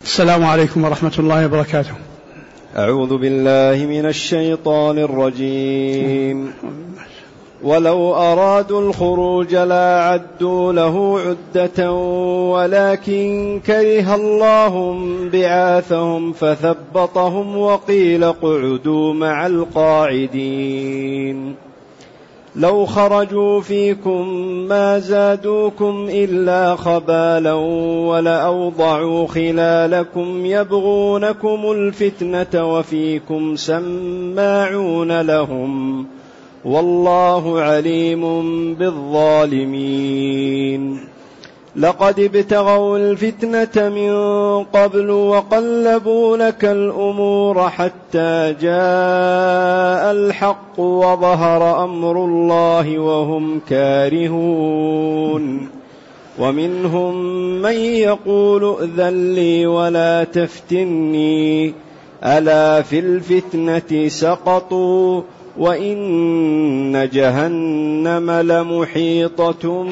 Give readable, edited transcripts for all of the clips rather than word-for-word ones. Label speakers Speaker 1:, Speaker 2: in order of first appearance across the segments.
Speaker 1: السلام عليكم ورحمة الله وبركاته.
Speaker 2: أعوذ بالله من الشيطان الرجيم. ولو أرادوا الخروج لأعدوا له عدة ولكن كره الله بعاثهم فثبطهم وقيل اقعدوا مع القاعدين. لو خرجوا فيكم ما زادوكم إلا خبالا ولأوضعوا خلالكم يبغونكم الفتنة وفيكم سماعون لهم والله عليم بالظالمين. لقد ابتغوا الفتنة من قبل وقلبوا لك الأمور حتى جاء الحق وظهر أمر الله وهم كارهون. ومنهم من يقول ائذن لي ولا تفتني ألا في الفتنة سقطوا وإن جهنم لمحيطة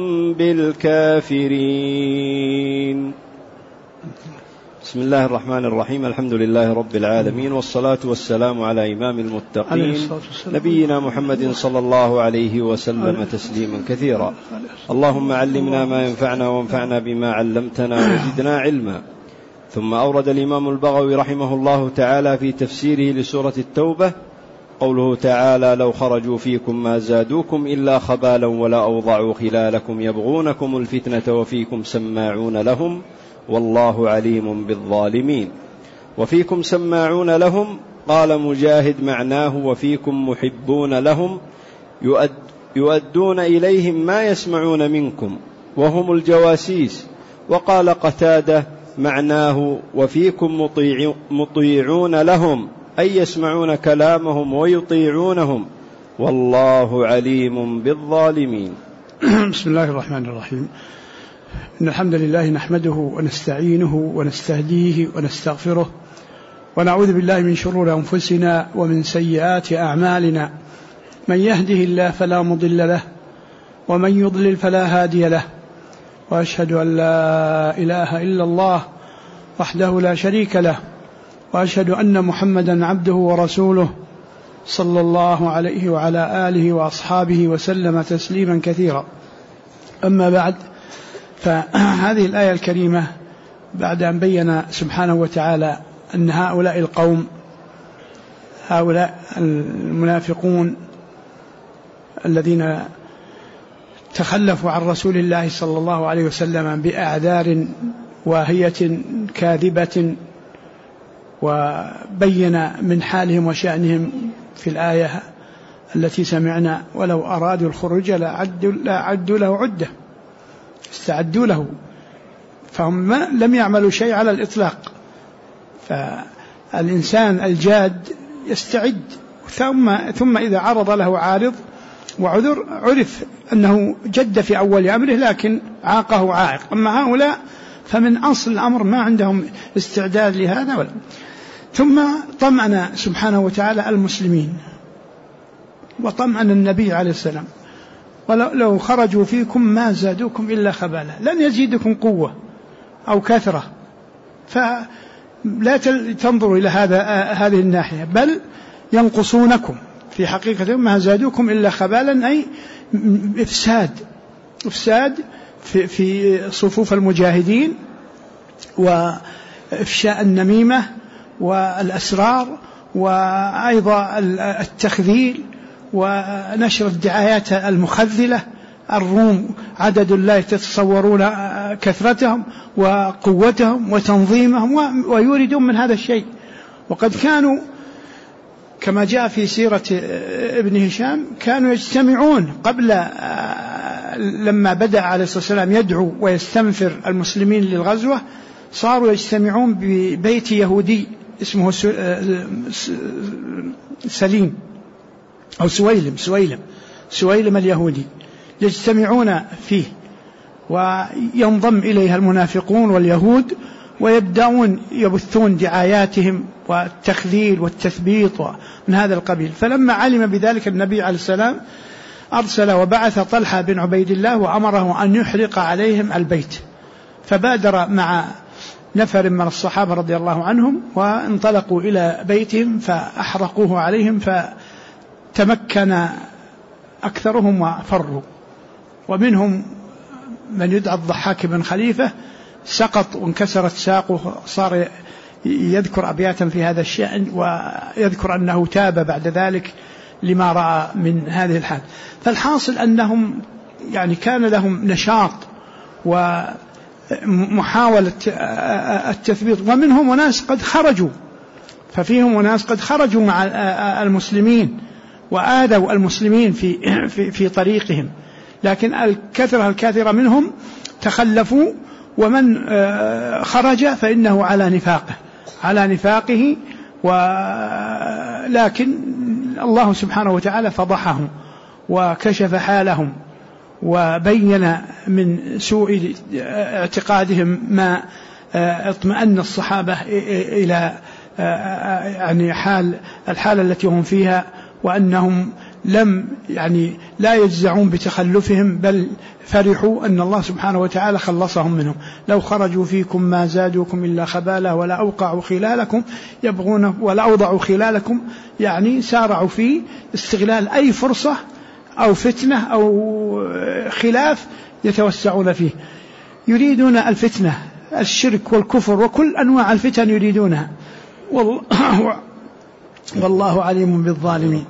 Speaker 2: بالكافرين. بسم الله الرحمن الرحيم. الحمد لله رب العالمين، والصلاة والسلام على إمام المتقين نبينا محمد صلى الله عليه وسلم تسليما كثيرا. اللهم علمنا ما ينفعنا وانفعنا بما علمتنا وزدنا علما. ثم أورد الإمام البغوي رحمه الله تعالى في تفسيره لسورة التوبة قوله تعالى: لو خرجوا فيكم ما زادوكم إلا خبالا ولا أوضعوا خلالكم يبغونكم الفتنة وفيكم سماعون لهم والله عليم بالظالمين. وفيكم سماعون لهم قال مجاهد معناه وفيكم محبون لهم يؤدون إليهم ما يسمعون منكم وهم الجواسيس. وقال قتادة معناه وفيكم مطيعون لهم أي يسمعون كلامهم ويطيعونهم والله عليم بالظالمين.
Speaker 1: بسم الله الرحمن الرحيم. إن الحمد لله نحمده ونستعينه ونستهديه ونستغفره ونعوذ بالله من شرور أنفسنا ومن سيئات أعمالنا. من يهده الله فلا مضل له ومن يضلل فلا هادي له، وأشهد أن لا إله إلا الله وحده لا شريك له، وأشهد أن محمدا عبده ورسوله صلى الله عليه وعلى آله وأصحابه وسلم تسليما كثيرا. أما بعد، فهذه الآية الكريمة بعد أن بين سبحانه وتعالى أن هؤلاء القوم، هؤلاء المنافقون الذين تخلفوا عن رسول الله صلى الله عليه وسلم بأعذار واهية كاذبة، وبين من حالهم وشأنهم في الآية التي سمعنا: ولو أرادوا الخروج لأعدوا له عدة، استعدوا له، فهم لم يعملوا شيء على الإطلاق. فالإنسان الجاد يستعد، ثم إذا عرض له عارض وعذر عرف أنه جد في أول أمره لكن عاقه عائق. أما هؤلاء فمن أصل الأمر ما عندهم استعداد لهذا ولا. ثم طمأن سبحانه وتعالى المسلمين وطمأن النبي عليه السلام: ولو خرجوا فيكم ما زادوكم إلا خبالا، لن يزيدكم قوة أو كثرة، فلا تنظروا إلى هذه الناحية، بل ينقصونكم في حقيقة. ما زادوكم إلا خبالا أي إفساد في صفوف المجاهدين، وإفشاء النميمة والأسرار، وأيضا التخذيل ونشر الدعايات المخذلة. الروم عدد لا يتصورون كثرتهم وقوتهم وتنظيمهم، ويريدون من هذا الشيء. وقد كانوا كما جاء في سيرة ابن هشام كانوا يجتمعون قبل، لما بدأ عليه الصلاة والسلام يدعو ويستنفر المسلمين للغزوة، صاروا يجتمعون ببيت يهودي اسمه سليم أو سويلم اليهودي، يجتمعون فيه وينضم إليها المنافقون واليهود، ويبدأون يبثون دعاياتهم والتخذيل والتثبيط من هذا القبيل. فلما علم بذلك النبي عليه السلام أرسل وبعث طلحة بن عبيد الله وأمره أن يحرق عليهم البيت، فبادر مع نفر من الصحابة رضي الله عنهم وانطلقوا إلى بيتهم فأحرقوه عليهم، فتمكن أكثرهم وفروا، ومنهم من يدعى الضحاك بن خليفة سقط وانكسرت ساقه، صار يذكر أبياتا في هذا الشأن ويذكر أنه تاب بعد ذلك لما رأى من هذه الحال. فالحاصل أنهم يعني كان لهم نشاط ومحاولة التثبيط، ومنهم ناس قد خرجوا، ففيهم ناس قد خرجوا مع المسلمين وآذوا المسلمين في طريقهم، لكن الكثرة منهم تخلفوا، ومن خرج فإنه على نفاقه ولكن الله سبحانه وتعالى فضحهم وكشف حالهم وبين من سوء اعتقادهم ما اطمأن الصحابة إلى يعني الحالة التي هم فيها، وأنهم لم يعني لا يجزعون بتخلفهم، بل فرحوا أن الله سبحانه وتعالى خلصهم منهم. لو خرجوا فيكم ما زادوكم إلا خبالة ولا أوقعوا خلالكم يبغون ولا أوضعوا خلالكم، يعني سارعوا في استغلال أي فرصة أو فتنة أو خلاف يتوسعون فيه، يريدون الفتنة، الشرك والكفر وكل أنواع الفتن يريدونها، والله عليم بالظالمين.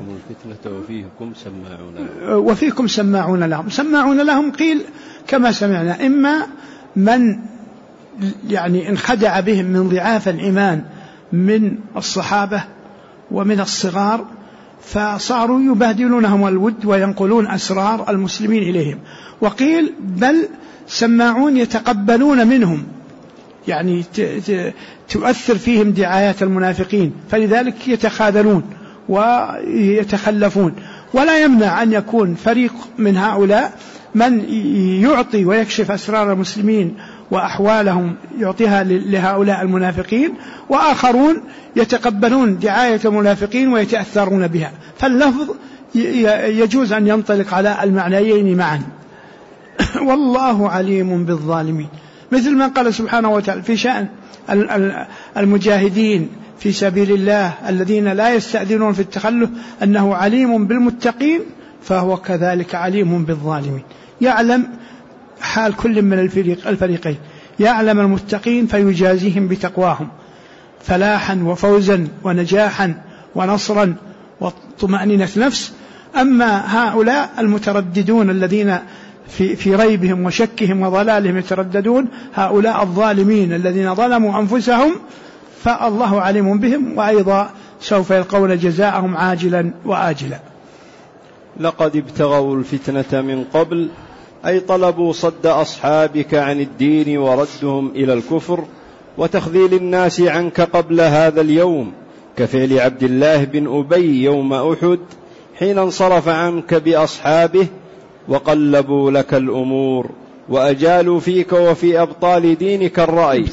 Speaker 1: وفيكم سماعون لهم قيل كما سمعنا، إما من يعني انخدع بهم من ضعاف الإيمان من الصحابة ومن الصغار، فصاروا يبادلونهم الود وينقلون أسرار المسلمين إليهم، وقيل بل سماعون يتقبلون منهم، يعني تؤثر فيهم دعايات المنافقين، فلذلك يتخاذلون ويتخلفون. ولا يمنع أن يكون فريق من هؤلاء من يعطي ويكشف أسرار المسلمين وأحوالهم يعطيها لهؤلاء المنافقين، وآخرون يتقبلون دعاية المنافقين ويتأثرون بها، فاللفظ يجوز أن ينطلق على المعنيين معا. والله عليم بالظالمين، مثل ما قال سبحانه وتعالى في شأن المجاهدين في سبيل الله الذين لا يستأذنون في التخلف أنه عليم بالمتقين، فهو كذلك عليم بالظالمين، يعلم حال كل من الفريقين، يعلم المتقين فيجازيهم بتقواهم فلاحا وفوزا ونجاحا ونصرا وطمأنينة نفس. أما هؤلاء المترددون الذين في ريبهم وشكهم وضلالهم يترددون، هؤلاء الظالمين الذين ظلموا أنفسهم، فالله عليم بهم، وأيضا سوف يلقون جزاءهم عاجلا وآجلا.
Speaker 2: لقد ابتغوا الفتنة من قبل، أي طلبوا صد أصحابك عن الدين وردهم إلى الكفر وتخذيل الناس عنك قبل هذا اليوم، كفعل عبد الله بن أبي يوم أحد حين انصرف عنك بأصحابه وقلبوا لك الأمور وأجالوا فيك وفي أبطال دينك الرأي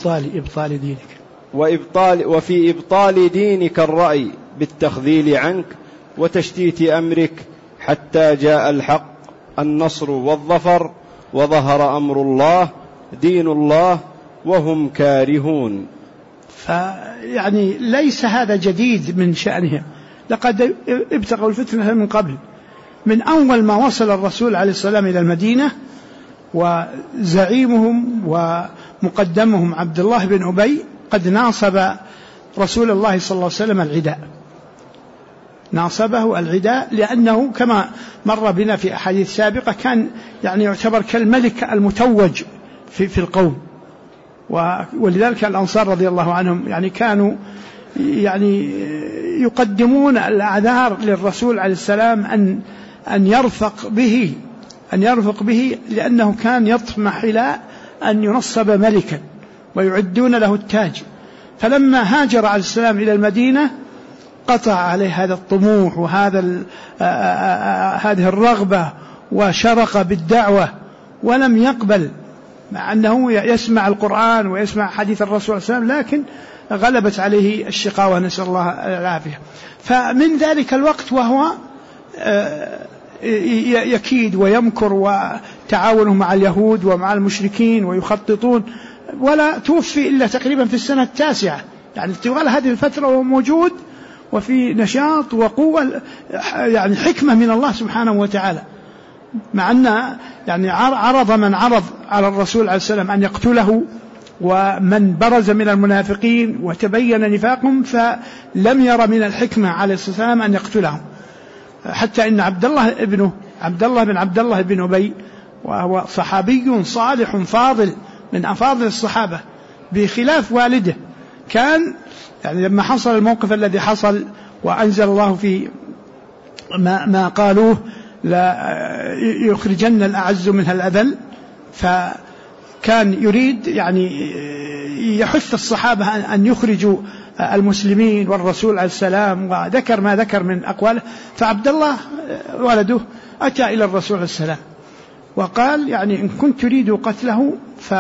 Speaker 2: وفي إبطال دينك الرأي بالتخذيل عنك وتشتيت أمرك، حتى جاء الحق النصر والظفر وظهر أمر الله دين الله وهم كارهون.
Speaker 1: فيعني ليس هذا جديد من شأنهم، لقد ابتغوا الفتنة من قبل، من أول ما وصل الرسول عليه السلام إلى المدينة، وزعيمهم ومقدمهم عبد الله بن أبي قد ناصب رسول الله صلى الله عليه وسلم العداء، ناصبه العداء، لأنه كما مر بنا في أحاديث سابقة كان يعني يعتبر كالملك المتوج في القوم، ولذلك الأنصار رضي الله عنهم يعني كانوا يعني يقدمون الأعذار للرسول عليه السلام أن يرفق به لأنه كان يطمح إلى أن ينصب ملكا ويعدون له التاج. فلما هاجر عليه السلام إلى المدينة قطع عليه هذا الطموح هذه الرغبة وشرق بالدعوة ولم يقبل، مع أنه يسمع القرآن ويسمع حديث الرسول صلى الله عليه وسلم، لكن غلبت عليه الشقاوة نسأل الله العافية. فمن ذلك الوقت وهو يكيد ويمكر، وتعاونه مع اليهود ومع المشركين ويخططون ولا توفي إلا تقريبا في السنة 9، يعني طوال هذه الفترة وهو موجود وفي نشاط وقوة، يعني حكمة من الله سبحانه وتعالى. مع أن يعني عرض من عرض على الرسول عليه السلام أن يقتله، ومن برز من المنافقين وتبين نفاقهم فلم ير من الحكمة عليه الصلاة والسلام أن يقتلهم، حتى إن عبد الله بن أبي وهو صحابي صالح فاضل من أفاضل الصحابة بخلاف والده، كان يعني لما حصل الموقف الذي حصل وأنزل الله في ما قالوه لا يخرجن الأعز منها الأذل، فكان يريد يعني يحث الصحابة أن يخرجوا المسلمين والرسول عليه السلام، وذكر ما ذكر من أقواله. فعبد الله ولده أتى إلى الرسول عليه السلام وقال يعني إن كنت تريد قتله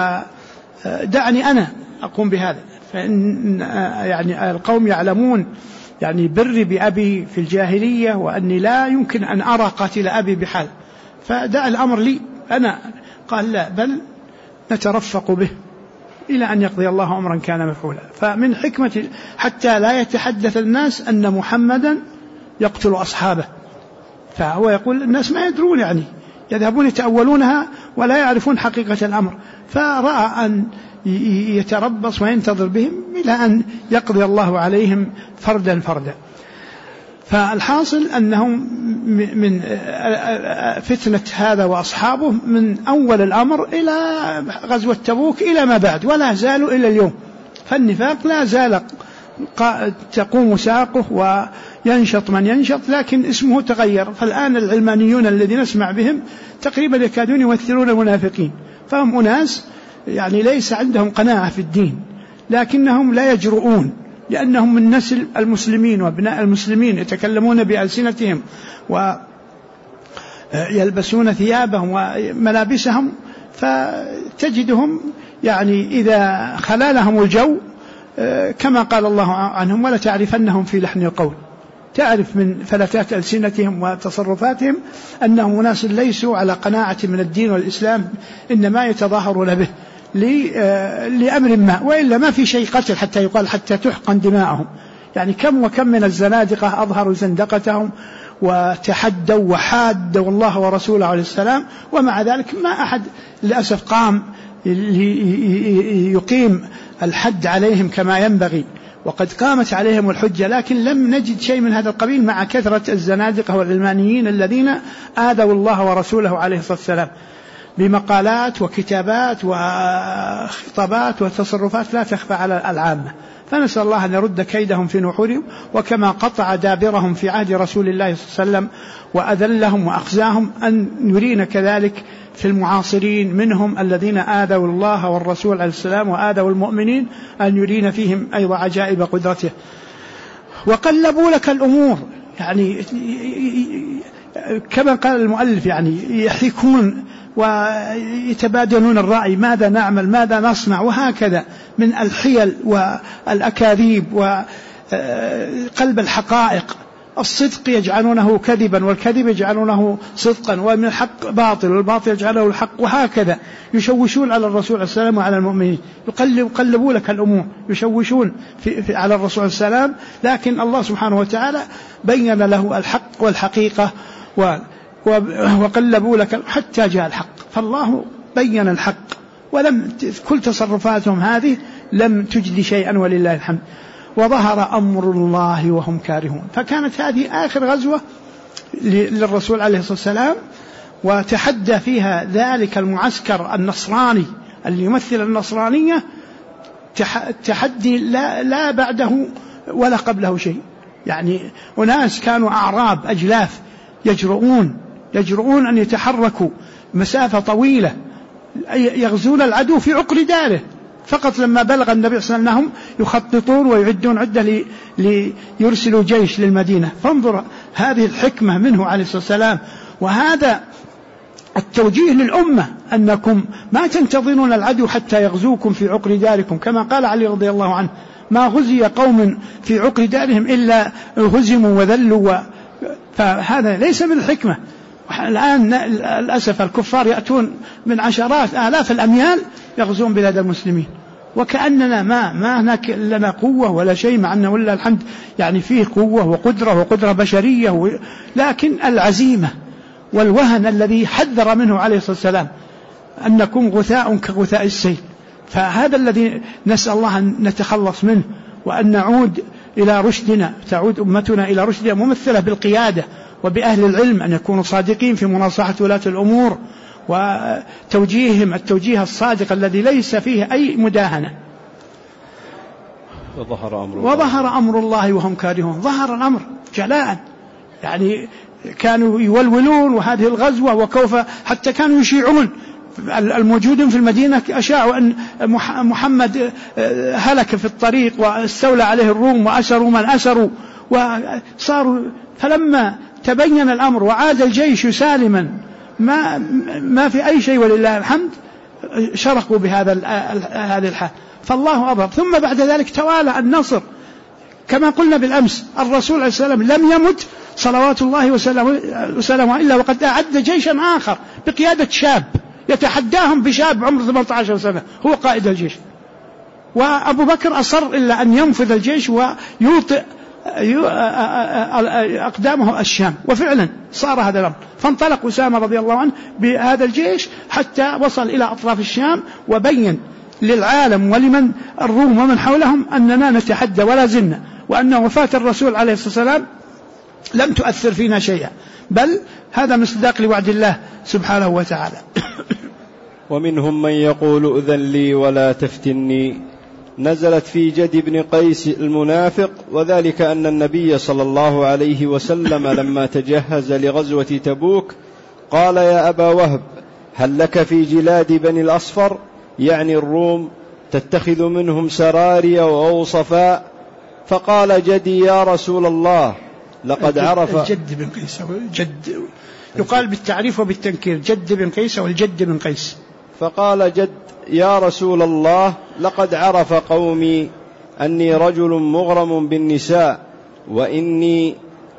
Speaker 1: فدعني أنا أقوم بهذا، فإن يعني القوم يعلمون يعني بري بأبي في الجاهلية وأني لا يمكن أن أرى قاتل أبي بحال، فدع الأمر لي أنا. قال لا، بل نترفق به إلى أن يقضي الله أمرا كان مفعولا. فمن حكمة حتى لا يتحدث الناس أن محمدا يقتل أصحابه، فهو يقول الناس ما يدرون، يعني يذهبون يتأولونها ولا يعرفون حقيقة الأمر، فرأى أن يتربص وينتظر بهم إلى أن يقضي الله عليهم فردا فردا. فالحاصل أنهم من فتنة هذا وأصحابه من أول الأمر إلى غزوة تبوك إلى ما بعد، ولا زالوا إلى اليوم، فالنفاق لا زال تقوم ساقه وينشط من ينشط، لكن اسمه تغير. فالآن العلمانيون الذين نسمع بهم تقريبا يكادون يمثلون المنافقين، فهم أناس يعني ليس عندهم قناعة في الدين، لكنهم لا يجرؤون لأنهم من نسل المسلمين وابناء المسلمين، يتكلمون بألسنتهم ويلبسون ثيابهم وملابسهم، فتجدهم يعني إذا خلالهم الجو كما قال الله عنهم ولا تعرفنهم في لحن القول، تعرف من فلتات ألسنتهم وتصرفاتهم أنهم ناس ليسوا على قناعة من الدين والإسلام، إنما يتظاهرون به لأمر ما، وإلا ما في شيء قتل حتى يقال حتى تحقن دماءهم. يعني كم وكم من الزنادقة أظهروا زندقتهم وتحدوا وحادوا الله ورسوله عليه السلام، ومع ذلك ما أحد للأسف قام يقيم الحد عليهم كما ينبغي، وقد قامت عليهم الحجة، لكن لم نجد شيء من هذا القبيل مع كثرة الزنادقة والعلمانيين الذين آذوا الله ورسوله عليه الصلاة والسلام بمقالات وكتابات وخطابات وتصرفات لا تخفى على العامة. فنسأل الله أن يرد كيدهم في نحورهم، وكما قطع دابرهم في عهد رسول الله صلى الله عليه وسلم وأذلهم وأخزاهم أن يرينا كذلك في المعاصرين منهم الذين آذوا الله والرسول عليه السلام وآذوا المؤمنين، أن يرينا فيهم أيضا عجائب قدرته. وقلبوا لك الأمور، يعني كما قال المؤلف يعني يحيكون ويتبادلون الرأي، ماذا نعمل ماذا نصنع، وهكذا من الحيل والأكاذيب وقلب الحقائق. الصدق يجعلونه كذبا، والكذب يجعلونه صدقا، ومن الحق باطل، والباطل يجعله الحق، وهكذا يشوشون على الرسول عليه السلام وعلى المؤمنين. يقلبوا لك الأمور، يشوشون على الرسول عليه السلام، لكن الله سبحانه وتعالى بين له الحق والحقيقة وقلبوا لك حتى جاء الحق. فالله بين الحق، ولم كل تصرفاتهم هذه لم تجد شيئا ولله الحمد، وظهر أمر الله وهم كارهون. فكانت هذه آخر غزوة للرسول عليه الصلاة والسلام، وتحدى فيها ذلك المعسكر النصراني اللي يمثل النصرانية تحدي لا بعده ولا قبله شيء. يعني أناس كانوا أعراب أجلاف يجرؤون أن يتحركوا مسافة طويلة يغزون العدو في عقر داره، فقط لما بلغ النبي صلى الله عليه وسلم يخططون ويعدون عدة ليرسلوا جيش للمدينة. فانظر هذه الحكمة منه عليه الصلاة والسلام، وهذا التوجيه للأمة أنكم ما تنتظرون العدو حتى يغزوكم في عقر داركم، كما قال علي رضي الله عنه ما غزي قوم في عقر دارهم إلا هزموا وذلوا. فهذا ليس من الحكمة. الآن للأسف الكفار يأتون من عشرات آلاف الأميال يغزون بلاد المسلمين، وكأننا ما هناك لنا قوة ولا شيء، مع أنه ولله الحمد يعني فيه قوة وقدرة بشرية، لكن العزيمة والوهن الذي حذر منه عليه الصلاة والسلام أن نكون غثاء كغثاء السيل. فهذا الذي نسأل الله أن نتخلص منه، وأن نعود إلى رشدنا، تعود أمتنا إلى رشدها ممثلة بالقيادة وبأهل العلم، أن يكونوا صادقين في مناصحة ولاة الأمور وتوجيههم التوجيه الصادق الذي ليس فيه أي مداهنة. وظهر أمر الله وهم كارهون. ظهر الأمر جلاء، يعني كانوا يولولون وهذه الغزوة وكوف، حتى كانوا يشيعون الموجودين في المدينة، أشاعوا أن محمد هلك في الطريق واستولى عليه الروم وأسروا من أسروا وصاروا. فلما تبين الأمر وعاد الجيش سالما ما في أي شيء ولله الحمد، شرقوا بهذه الحال، فالله أظهر. ثم بعد ذلك توالى النصر كما قلنا بالأمس. الرسول عليه السلام لم يمت صلوات الله وسلامه إلا وقد أعد جيشا آخر بقيادة شاب يتحداهم بشاب عمره 18 سنة هو قائد الجيش، وأبو بكر أصر إلا أن ينفذ الجيش ويوطئ أقدامه الشام، وفعلا صار هذا الأمر. فانطلق أسامة رضي الله عنه بهذا الجيش حتى وصل إلى أطراف الشام، وبين للعالم ولمن الروم ومن حولهم أننا نتحدى ولا زلنا، وأن وفاة الرسول عليه الصلاة والسلام لم تؤثر فينا شيئا، بل هذا مصداق لوعد الله سبحانه وتعالى.
Speaker 2: ومنهم من يقول أذن لي ولا تفتني، نزلت في جد بن قيس المنافق، وذلك أن النبي صلى الله عليه وسلم لما تجهز لغزوة تبوك قال يا أبا وهب هل لك في جلاد بني الأصفر، يعني الروم، تتخذ منهم سراري وأوصفاء؟ فقال جدي يا رسول الله لقد عرف.
Speaker 1: الجد بن قيس جد يقال بالتعريف وبالتنكير، جد بن قيس والجد بن قيس.
Speaker 2: فقال جد يا رسول الله لقد عرف قومي أني رجل مغرم بالنساء، وإني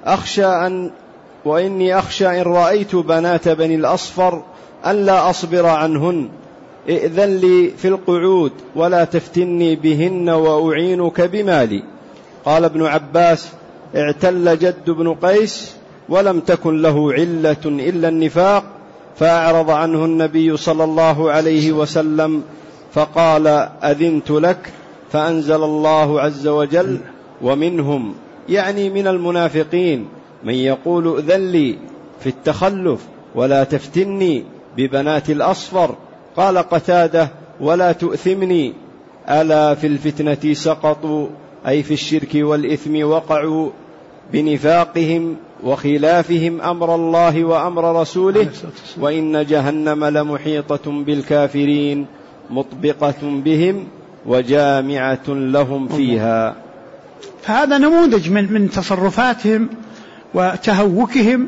Speaker 2: أخشى إن رأيت بنات بني الأصفر أن لا أصبر عنهن، ائذن لي في القعود ولا تفتني بهن وأعينك بمالي. قال ابن عباس اعتل جد بن قيس ولم تكن له علة إلا النفاق، فأعرض عنه النبي صلى الله عليه وسلم فقال أذنت لك، فأنزل الله عز وجل ومنهم، يعني من المنافقين، من يقول أذن لي في التخلف ولا تفتني ببنات الأصفر. قال قتادة ولا تؤثمني، ألا في الفتنة سقطوا، أي في الشرك والإثم وقعوا بنفاقهم وخلافهم أمر الله وأمر رسوله، وإن جهنم لمحيطة بالكافرين مطبقة بهم وجامعة لهم فيها.
Speaker 1: فهذا نموذج من تصرفاتهم وتهوكهم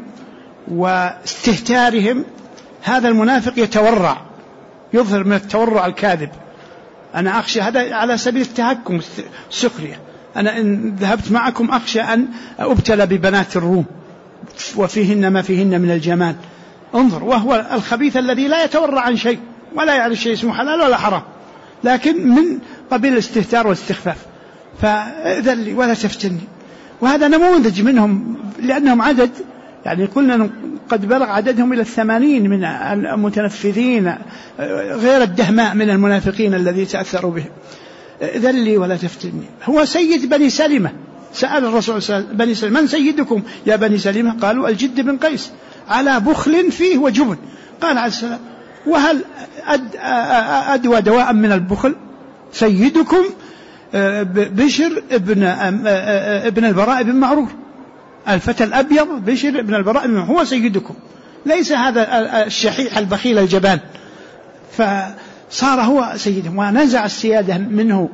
Speaker 1: واستهتارهم. هذا المنافق يتورع، يظهر من التورع الكاذب. أنا أخشى، هذا على سبيل التهكم السخرية، أنا إن ذهبت معكم أخشى أن أبتلى ببنات الروم وفيهن ما فيهن من الجمال. انظر، وهو الخبيث الذي لا يتورع عن شيء ولا يعرف شيء اسمه حلال ولا حرام، لكن من قبيل الاستهتار والاستخفاف. فإذن لي ولا تفتني. وهذا نموذج منهم، لأنهم عدد، يعني قلنا قد بلغ عددهم إلى 80 من المتنفذين، غير الدهماء من المنافقين الذي تأثروا به. إذن لي ولا تفتني. هو سيد بني سلمة. سأل الرسول بني سلمة من سيدكم يا بني سلمة؟ قالوا الجد بن قيس، على بخل فيه وجبن. قال عليه السلام وهل أدوى دواء من البخل؟ سيدكم بشر ابن البراء بن معرور، الفتى الأبيض بشر ابن البراء بن معرور هو سيدكم، ليس هذا الشحيح البخيل الجبان. فصار هو سيدهم، ونزع السيادة منه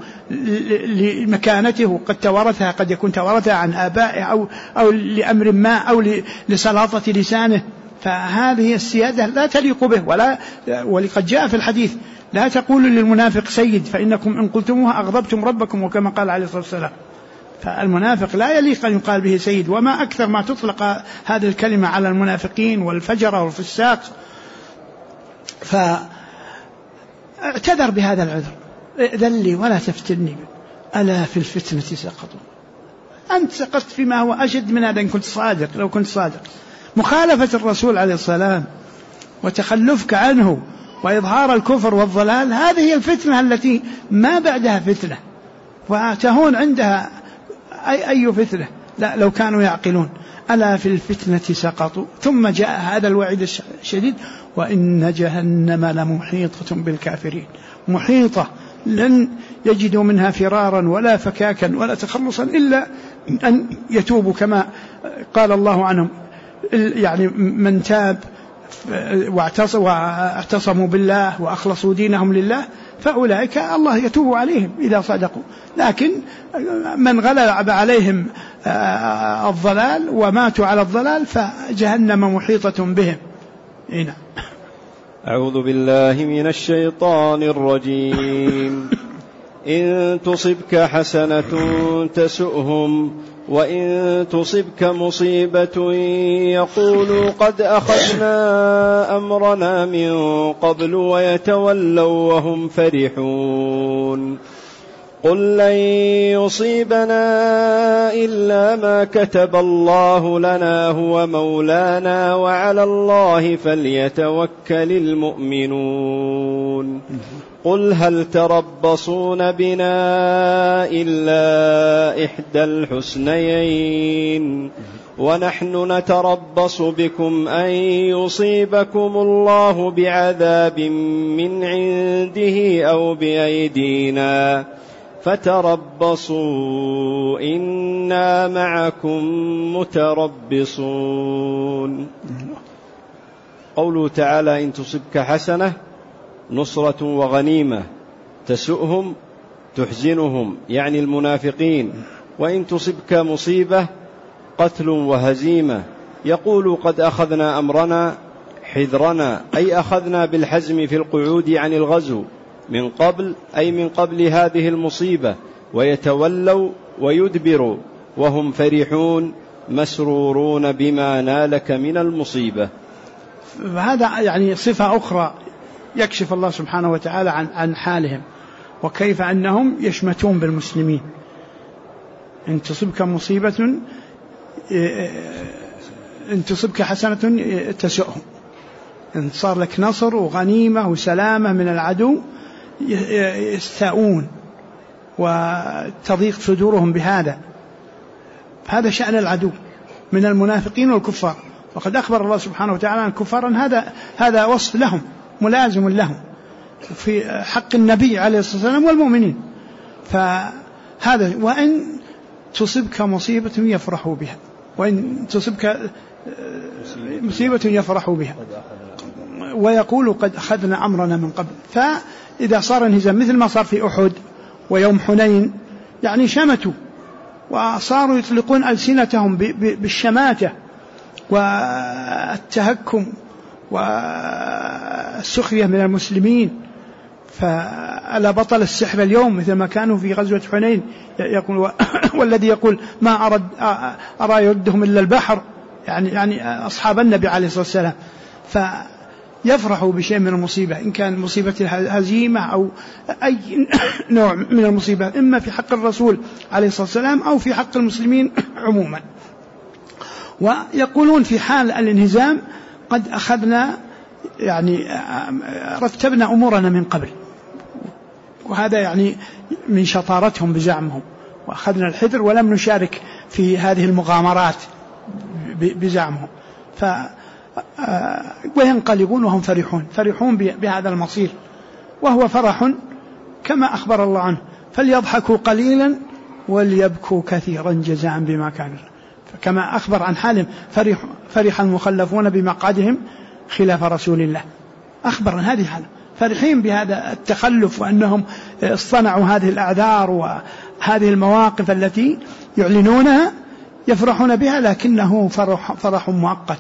Speaker 1: لمكانته، قد توارثها، قد يكون توارثها عن آبائه أو لأمر ما أو لسلاطة لسانه. فهذه السيادة لا تليق به، ولقد جاء في الحديث لا تقولوا للمنافق سيد فإنكم إن قلتموها أغضبتم ربكم، وكما قال عليه الصلاة والسلام. فالمنافق لا يليق أن يقال به سيد، وما أكثر ما تطلق هذه الكلمة على المنافقين والفجر والفساق. اعتذر بهذا العذر: ائذن لي ولا تفتني، ألا في الفتنة سقطوا. أنت سقطت فيما هو أشد من هذا إن كنت صادق. لو كنت صادق، مخالفة الرسول عليه السلام وتخلفك عنه وإظهار الكفر والضلال، هذه هي الفتنة التي ما بعدها فتنة، وتهون عندها أي فتنة. لا، لو كانوا يعقلون. ألا في الفتنة سقطوا. ثم جاء هذا الوعيد الشديد: وإن جهنم لمحيطة بالكافرين. محيطة، لن يجدوا منها فرارا ولا فكاكا ولا تخلصا إلا أن يتوبوا، كما قال الله عنهم: يعني من تاب واعتصموا بالله وأخلصوا دينهم لله فأولئك الله يتوب عليهم إذا صدقوا. لكن من غلب عليهم الضلال وماتوا على الضلال فجهنم محيطة بهم. هنا
Speaker 2: أعوذ بالله من الشيطان الرجيم. إن تصبك حسنة تسؤهم، وإن تصبك مصيبة يقولوا قد أخذنا أمرنا من قبل ويتولوا وهم فرحون. قل لن يصيبنا إلا ما كتب الله لنا هو مولانا وعلى الله فليتوكل المؤمنون. قل هل تربصون بنا إلا إحدى الحسنيين ونحن نتربص بكم أن يصيبكم الله بعذاب من عنده أو بأيدينا فتربصوا إنا معكم متربصون. قوله تعالى: إن تصبك حسنة نصرة وغنيمة تسؤهم تحزنهم، يعني المنافقين. وإن تصبك مصيبة قتل وهزيمة يقول قد أخذنا أمرنا حذرنا، أي أخذنا بالحزم في القعود عن الغزو من قبل، أي من قبل هذه المصيبة. ويتولوا ويدبروا وهم فرحون مسرورون بما نالك من المصيبة.
Speaker 1: هذا يعني صفة أخرى يكشف الله سبحانه وتعالى عن حالهم، وكيف أنهم يشمتون بالمسلمين. إن تصبك مصيبة، إن تصبك حسنة تسؤهم. إن صار لك نصر وغنيمة وسلامة من العدو يستاءون وتضيق صدورهم بهذا. هذا شأن العدو من المنافقين والكفار. وقد أخبر الله سبحانه وتعالى عن الكفار أن هذا وصف لهم ملازم لهم في حق النبي عليه الصلاة والسلام والمؤمنين. فهذا: وإن تصبك مصيبة يفرحوا بها، وإن تصبك مصيبة يفرحوا بها ويقول قد أخذنا أمرنا من قبل. فإذا صار انهزام مثل ما صار في أحد ويوم حنين، يعني شمتوا وصاروا يطلقون ألسنتهم بالشماتة والتهكم والسخرية من المسلمين. فألا بطل السحر اليوم مثل ما كانوا في غزوة حنين يقول والذي يقول ما أرى يردهم إلا البحر، يعني أصحاب النبي عليه الصلاة والسلام. فيفرحوا بشيء من المصيبة، إن كان مصيبة الهزيمة أو أي نوع من المصيبة، إما في حق الرسول عليه الصلاة والسلام أو في حق المسلمين عموما. ويقولون في حال الانهزام قد أخذنا، يعني رتبنا أمورنا من قبل. وهذا يعني من شطارتهم بزعمهم، وأخذنا الحذر ولم نشارك في هذه المغامرات بزعمهم. وينقلبون وهم فرحون بهذا المصير، وهو فرح كما أخبر الله عنه: فليضحكوا قليلا وليبكوا كثيرا جزاء بما كانوا. كما أخبر عن حالهم: فرح المخلفون بمقعدهم خلاف رسول الله. أخبر عن هذه حالة، فرحين بهذا التخلف، وأنهم اصطنعوا هذه الأعذار وهذه المواقف التي يعلنونها يفرحون بها، لكنه فرح مؤقت.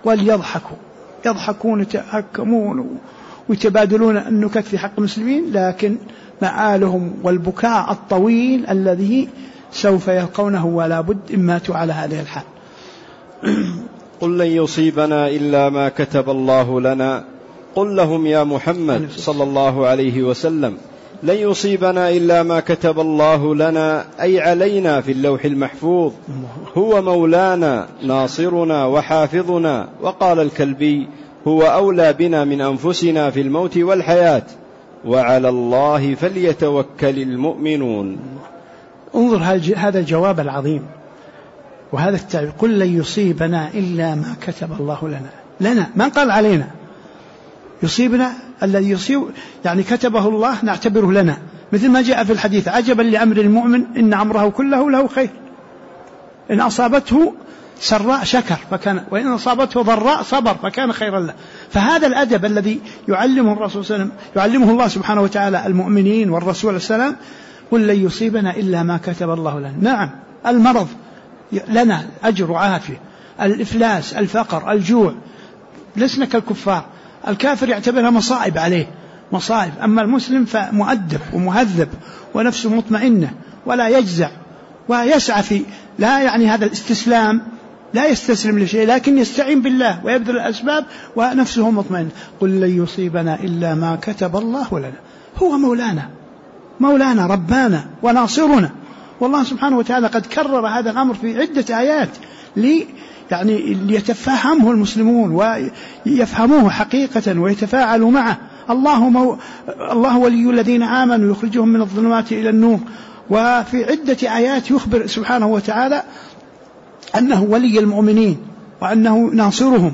Speaker 1: يضحكون يتهكمون ويتبادلون النكت في حق المسلمين، لكن مآلهم والبكاء الطويل الذي سوف يلقونه ولا بد إن ماتوا على هذه الحال.
Speaker 2: قل لن يصيبنا إلا ما كتب الله لنا قل لهم يا محمد صلى الله عليه وسلم لن يصيبنا إلا ما كتب الله لنا أي علينا في اللوح المحفوظ، هو مولانا ناصرنا وحافظنا. وقال الكلبي هو أولى بنا من أنفسنا في الموت والحياة، وعلى الله فليتوكل المؤمنون.
Speaker 1: انظر هذا الجواب العظيم وهذا التعبير، قل لن يصيبنا إلا ما كتب الله لنا ما قال علينا، يصيبنا الذي يصيب يعني كتبه الله نعتبره لنا، مثل ما جاء في الحديث عجبا لأمر المؤمن إن أمره كله له خير، إن أصابته سراء شكر فكان، وإن أصابته ضراء صبر فكان خيرا له. فهذا الأدب الذي يعلمه الرسول صلى الله عليه وسلم يعلمه الله سبحانه وتعالى المؤمنين والرسول السلام، قل لن يصيبنا إلا ما كتب الله لنا. نعم المرض لنا أجر وعافية، الإفلاس الفقر الجوع لسنا كالكفار، الكافر يعتبرها مصائب عليه مصائب، أما المسلم فمؤدب ومهذب ونفسه مطمئنة ولا يجزع ويسعى في لا يعني هذا الاستسلام، لا يستسلم لشيء لكن يستعين بالله ويبذل الأسباب ونفسه مطمئنة. قل لن يصيبنا إلا ما كتب الله لنا، هو مولانا ربانا وناصرنا. والله سبحانه وتعالى قد كرر هذا الأمر في عدة آيات يعني ليتفهمه المسلمون ويفهموه حقيقة ويتفاعلوا معه. الله ولي الذين آمنوا يخرجهم من الظلمات إلى النور. وفي عدة آيات يخبر سبحانه وتعالى أنه ولي المؤمنين وأنه ناصرهم.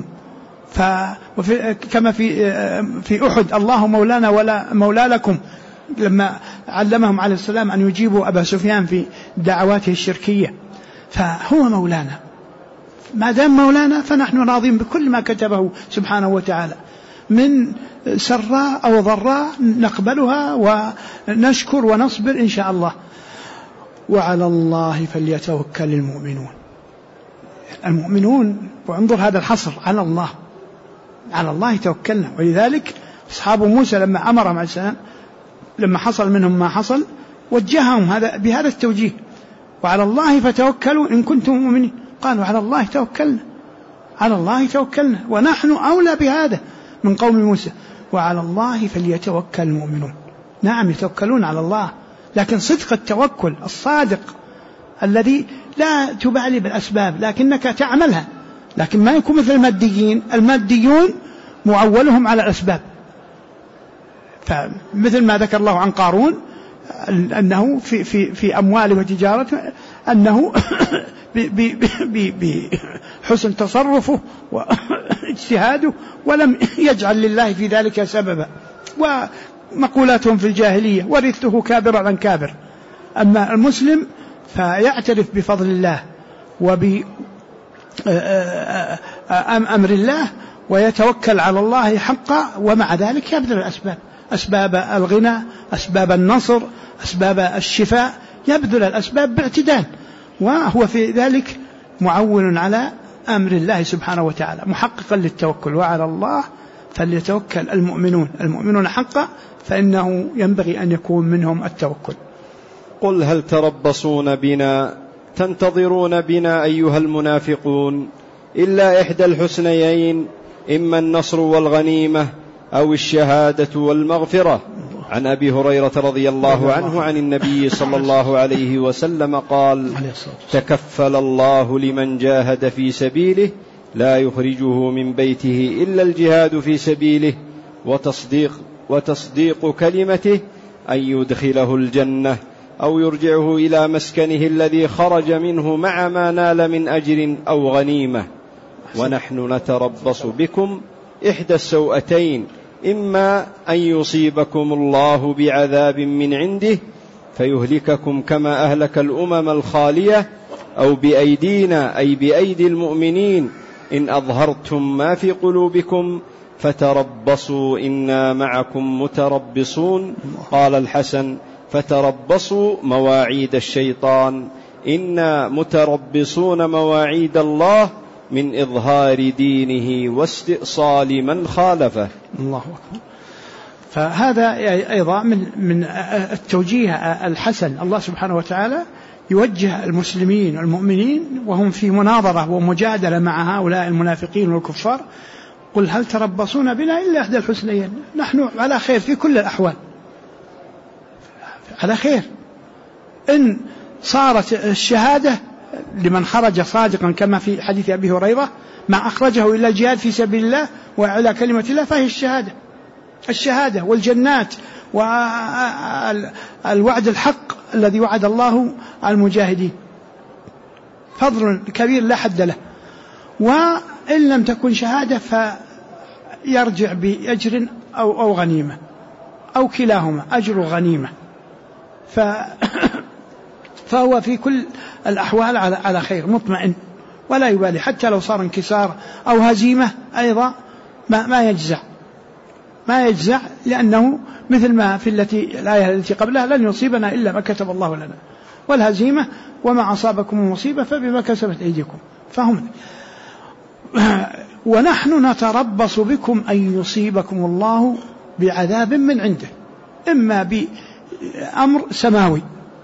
Speaker 1: كما في أحد الله مولانا ولا مولى لكم، لما علمهم عليه السلام أن يجيبوا أبا سفيان في دعواته الشركية. فهو مولانا، ما دام مولانا فنحن راضين بكل ما كتبه سبحانه وتعالى من سراء أو ضراء نقبلها ونشكر ونصبر إن شاء الله. وعلى الله فليتوكل المؤمنون. وانظر هذا الحصر على الله توكلنا. ولذلك أصحاب موسى لما أمرهم عليه السلام لما حصل منهم ما حصل وجههم بهذا التوجيه، وعلى الله فتوكلوا إن كنتم مؤمنين. قالوا على الله توكلنا ونحن أولى بهذا من قوم موسى. وعلى الله فليتوكل المؤمنون. نعم يتوكلون على الله، لكن صدق التوكل الصادق الذي لا تبالي بالأسباب لكنك تعملها، لكن ما يكون مثل الماديون معولهم على الأسباب. فمثل ما ذكر الله عن قارون أنه في أمواله وتجارته أنه بحسن تصرفه واجتهاده ولم يجعل لله في ذلك سببا. ومقولاتهم في الجاهلية ورثته كابر عن كابر. أما المسلم فيعترف بفضل الله وبأمر الله ويتوكل على الله حقا، ومع ذلك يبذل الأسباب، أسباب الغنى، أسباب النصر، أسباب الشفاء، يبذل الأسباب باعتدال، وهو في ذلك معول على أمر الله سبحانه وتعالى محققا للتوكل. وعلى الله فليتوكل المؤمنون حقا، فإنه ينبغي أن يكون منهم التوكل.
Speaker 2: قل هل تربصون بنا تنتظرون بنا أيها المنافقون إلا إحدى الحسنيين، إما النصر والغنيمة أو الشهادة والمغفرة. عن أبي هريرة رضي الله عنه عن النبي صلى الله عليه وسلم قال: تكفل الله لمن جاهد في سبيله لا يخرجه من بيته إلا الجهاد في سبيله وتصديق كلمته أن يدخله الجنة أو يرجعه إلى مسكنه الذي خرج منه مع ما نال من أجر أو غنيمة. ونحن نتربص بكم إحدى السوءتين، إما أن يصيبكم الله بعذاب من عنده فيهلككم كما أهلك الأمم الخالية، أو بأيدينا أي بأيدي المؤمنين إن أظهرتم ما في قلوبكم فتربصوا إنا معكم متربصون. قال الحسن: فتربصوا مواعيد الشيطان، إنا متربصون مواعيد الله من إظهار دينه واستئصال من خالفه.
Speaker 1: الله أكبر. فهذا أيضا من التوجيه الحسن. الله سبحانه وتعالى يوجه المسلمين والمؤمنين وهم في مناظرة ومجادلة مع هؤلاء المنافقين والكفار. قل هل تربصون بنا إلا إحدى الحسنيين، نحن على خير في كل الأحوال، على خير. إن صارت الشهادة لمن خرج صادقا كما في حديث أبي هريرة ما أخرجه إلا الجهاد في سبيل الله وعلى كلمة الله، فهي الشهادة والجنات والوعد الحق الذي وعد الله المجاهدين، فضل كبير لا حد له. وإن لم تكن شهادة فيرجع بأجر أو غنيمة أو كلاهما، أجر وغنيمة، فهو في كل الأحوال على خير مطمئن ولا يبالي، حتى لو صار انكسار أو هزيمة أيضا ما يجزع لأنه مثل ما في الآية التي قبلها لن يصيبنا إلا ما كتب الله لنا، والهزيمة وما أصابكم مصيبة فبما كسبت أيديكم فهم. ونحن نتربص بكم أن يصيبكم الله بعذاب من عنده، إما بأمر سماوي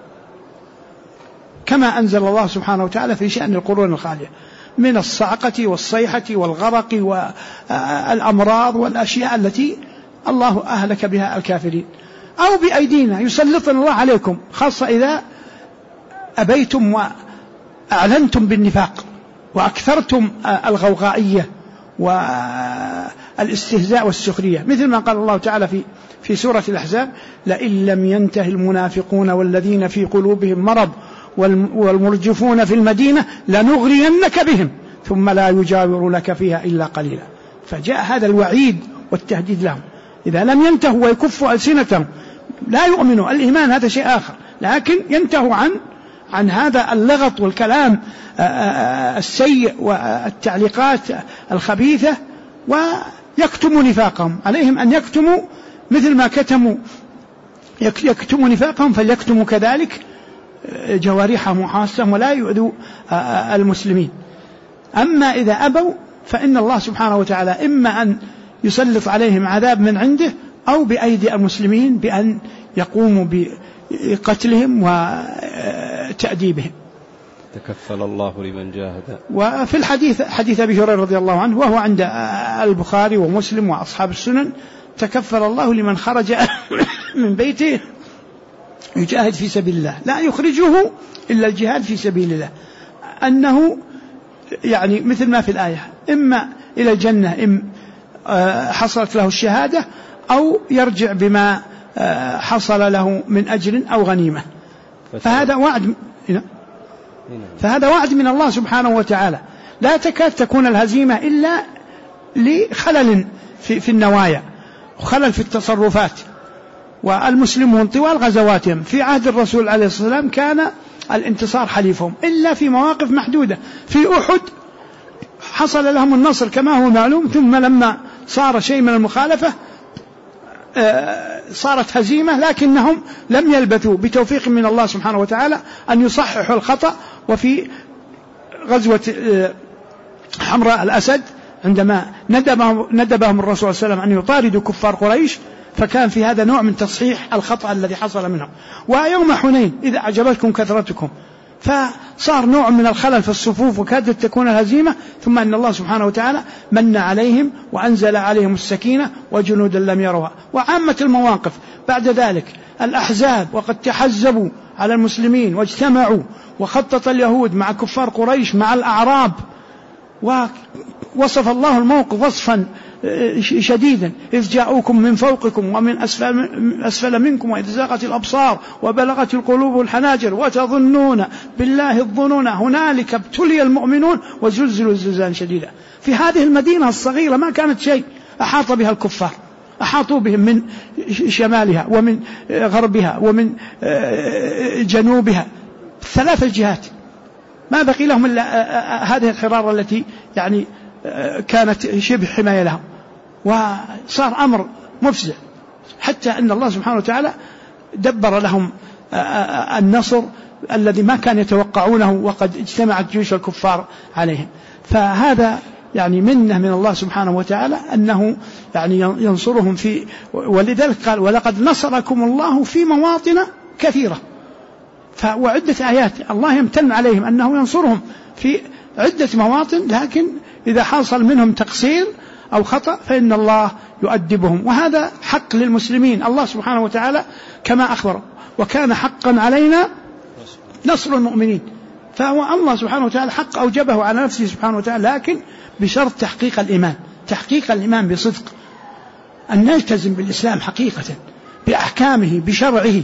Speaker 1: كما أنزل الله سبحانه وتعالى في شأن القرون الخالية من الصعقة والصيحة والغرق والأمراض والأشياء التي الله أهلك بها الكافرين، أو بأيدينا يسلطنا الله عليكم، خاصة إذا أبيتم وأعلنتم بالنفاق وأكثرتم الغوغائية والاستهزاء والسخرية، مثل ما قال الله تعالى في سورة الأحزاب: لئن لم ينته المنافقون والذين في قلوبهم مرض والمرجفون في المدينة لنغرينك بهم ثم لا يجاور لك فيها إلا قليلا. فجاء هذا الوعيد والتهديد لهم، إذا لم ينتهوا ويكفوا ألسنتهم لا يؤمنوا. الإيمان هذا شيء آخر، لكن ينتهوا عن هذا اللغط والكلام السيء والتعليقات الخبيثة ويكتموا نفاقهم. عليهم أن يكتموا مثل ما يكتموا نفاقهم، فليكتموا كذلك جوارحهم وحواسهم ولا يؤذوا المسلمين. أما إذا أبوا فإن الله سبحانه وتعالى إما أن يسلط عليهم عذاب من عنده أو بأيدي المسلمين بأن يقوموا بقتلهم وتأديبهم.
Speaker 2: تكفل الله لمن جاهد.
Speaker 1: وفي الحديث حديث أبي هريرة رضي الله عنه وهو عند البخاري ومسلم وأصحاب السنن: تكفل الله لمن خرج من بيته يجاهد في سبيل الله لا يخرجه إلا الجهاد في سبيل الله، أنه يعني مثل ما في الآية إما إلى الجنة إن حصلت له الشهادة أو يرجع بما حصل له من أجر أو غنيمة. فهذا وعد من الله سبحانه وتعالى. لا تكاد تكون الهزيمة إلا لخلل في النوايا وخلل في التصرفات. والمسلمون طوال غزواتهم في عهد الرسول عليه الصلاة والسلام كان الانتصار حليفهم إلا في مواقف محدودة. في أحد حصل لهم النصر كما هو معلوم، ثم لما صار شيء من المخالفة صارت هزيمة، لكنهم لم يلبثوا بتوفيق من الله سبحانه وتعالى أن يصححوا الخطأ. وفي غزوة حمراء الأسد عندما ندبهم الرسول صلى الله عليه وسلم أن يطاردوا كفار قريش، فكان في هذا نوع من تصحيح الخطأ الذي حصل منهم. ويوم حنين إذا أعجبتكم كثرتكم، فصار نوع من الخلل في الصفوف وكادت تكون الهزيمة، ثم أن الله سبحانه وتعالى من عليهم وأنزل عليهم السكينة وجنودا لم يروها. وعامة المواقف بعد ذلك الأحزاب، وقد تحزبوا على المسلمين واجتمعوا، وخطط اليهود مع كفار قريش مع الأعراب، ووصف الله الموقف وصفا شديدا: إذ جاءوكم من فوقكم ومن أسفل منكم وإذ زاغت الأبصار وبلغت القلوب الحناجر وتظنون بالله الظنون هنالك ابتلي المؤمنون وزلزلوا زلزالا شديدا. في هذه المدينة الصغيرة ما كانت شيء، أحاط بها الكفار، أحاطوا بهم من شمالها ومن غربها ومن جنوبها، 3 جهات، ما بقي لهم إلا هذه الحرارة التي يعني كانت شبه حماية لهم. وصار أمر مفزع، حتى أن الله سبحانه وتعالى دبر لهم النصر الذي ما كان يتوقعونه، وقد اجتمعت جيوش الكفار عليهم. فهذا يعني منة من الله سبحانه وتعالى أنه يعني ينصرهم في، ولذلك قال: ولقد نصركم الله في مواطن كثيرة. وعدة آيات الله يمتن عليهم أنه ينصرهم في عدة مواطن، لكن إذا حصل منهم تقصير أو خطأ فإن الله يؤدبهم، وهذا حق للمسلمين. الله سبحانه وتعالى كما أخبر: وكان حقا علينا نصر المؤمنين. فهو الله سبحانه وتعالى حق أوجبه على نفسه سبحانه وتعالى، لكن بشرط تحقيق الإيمان بصدق، أن نلتزم بالإسلام حقيقة بأحكامه بشرعه،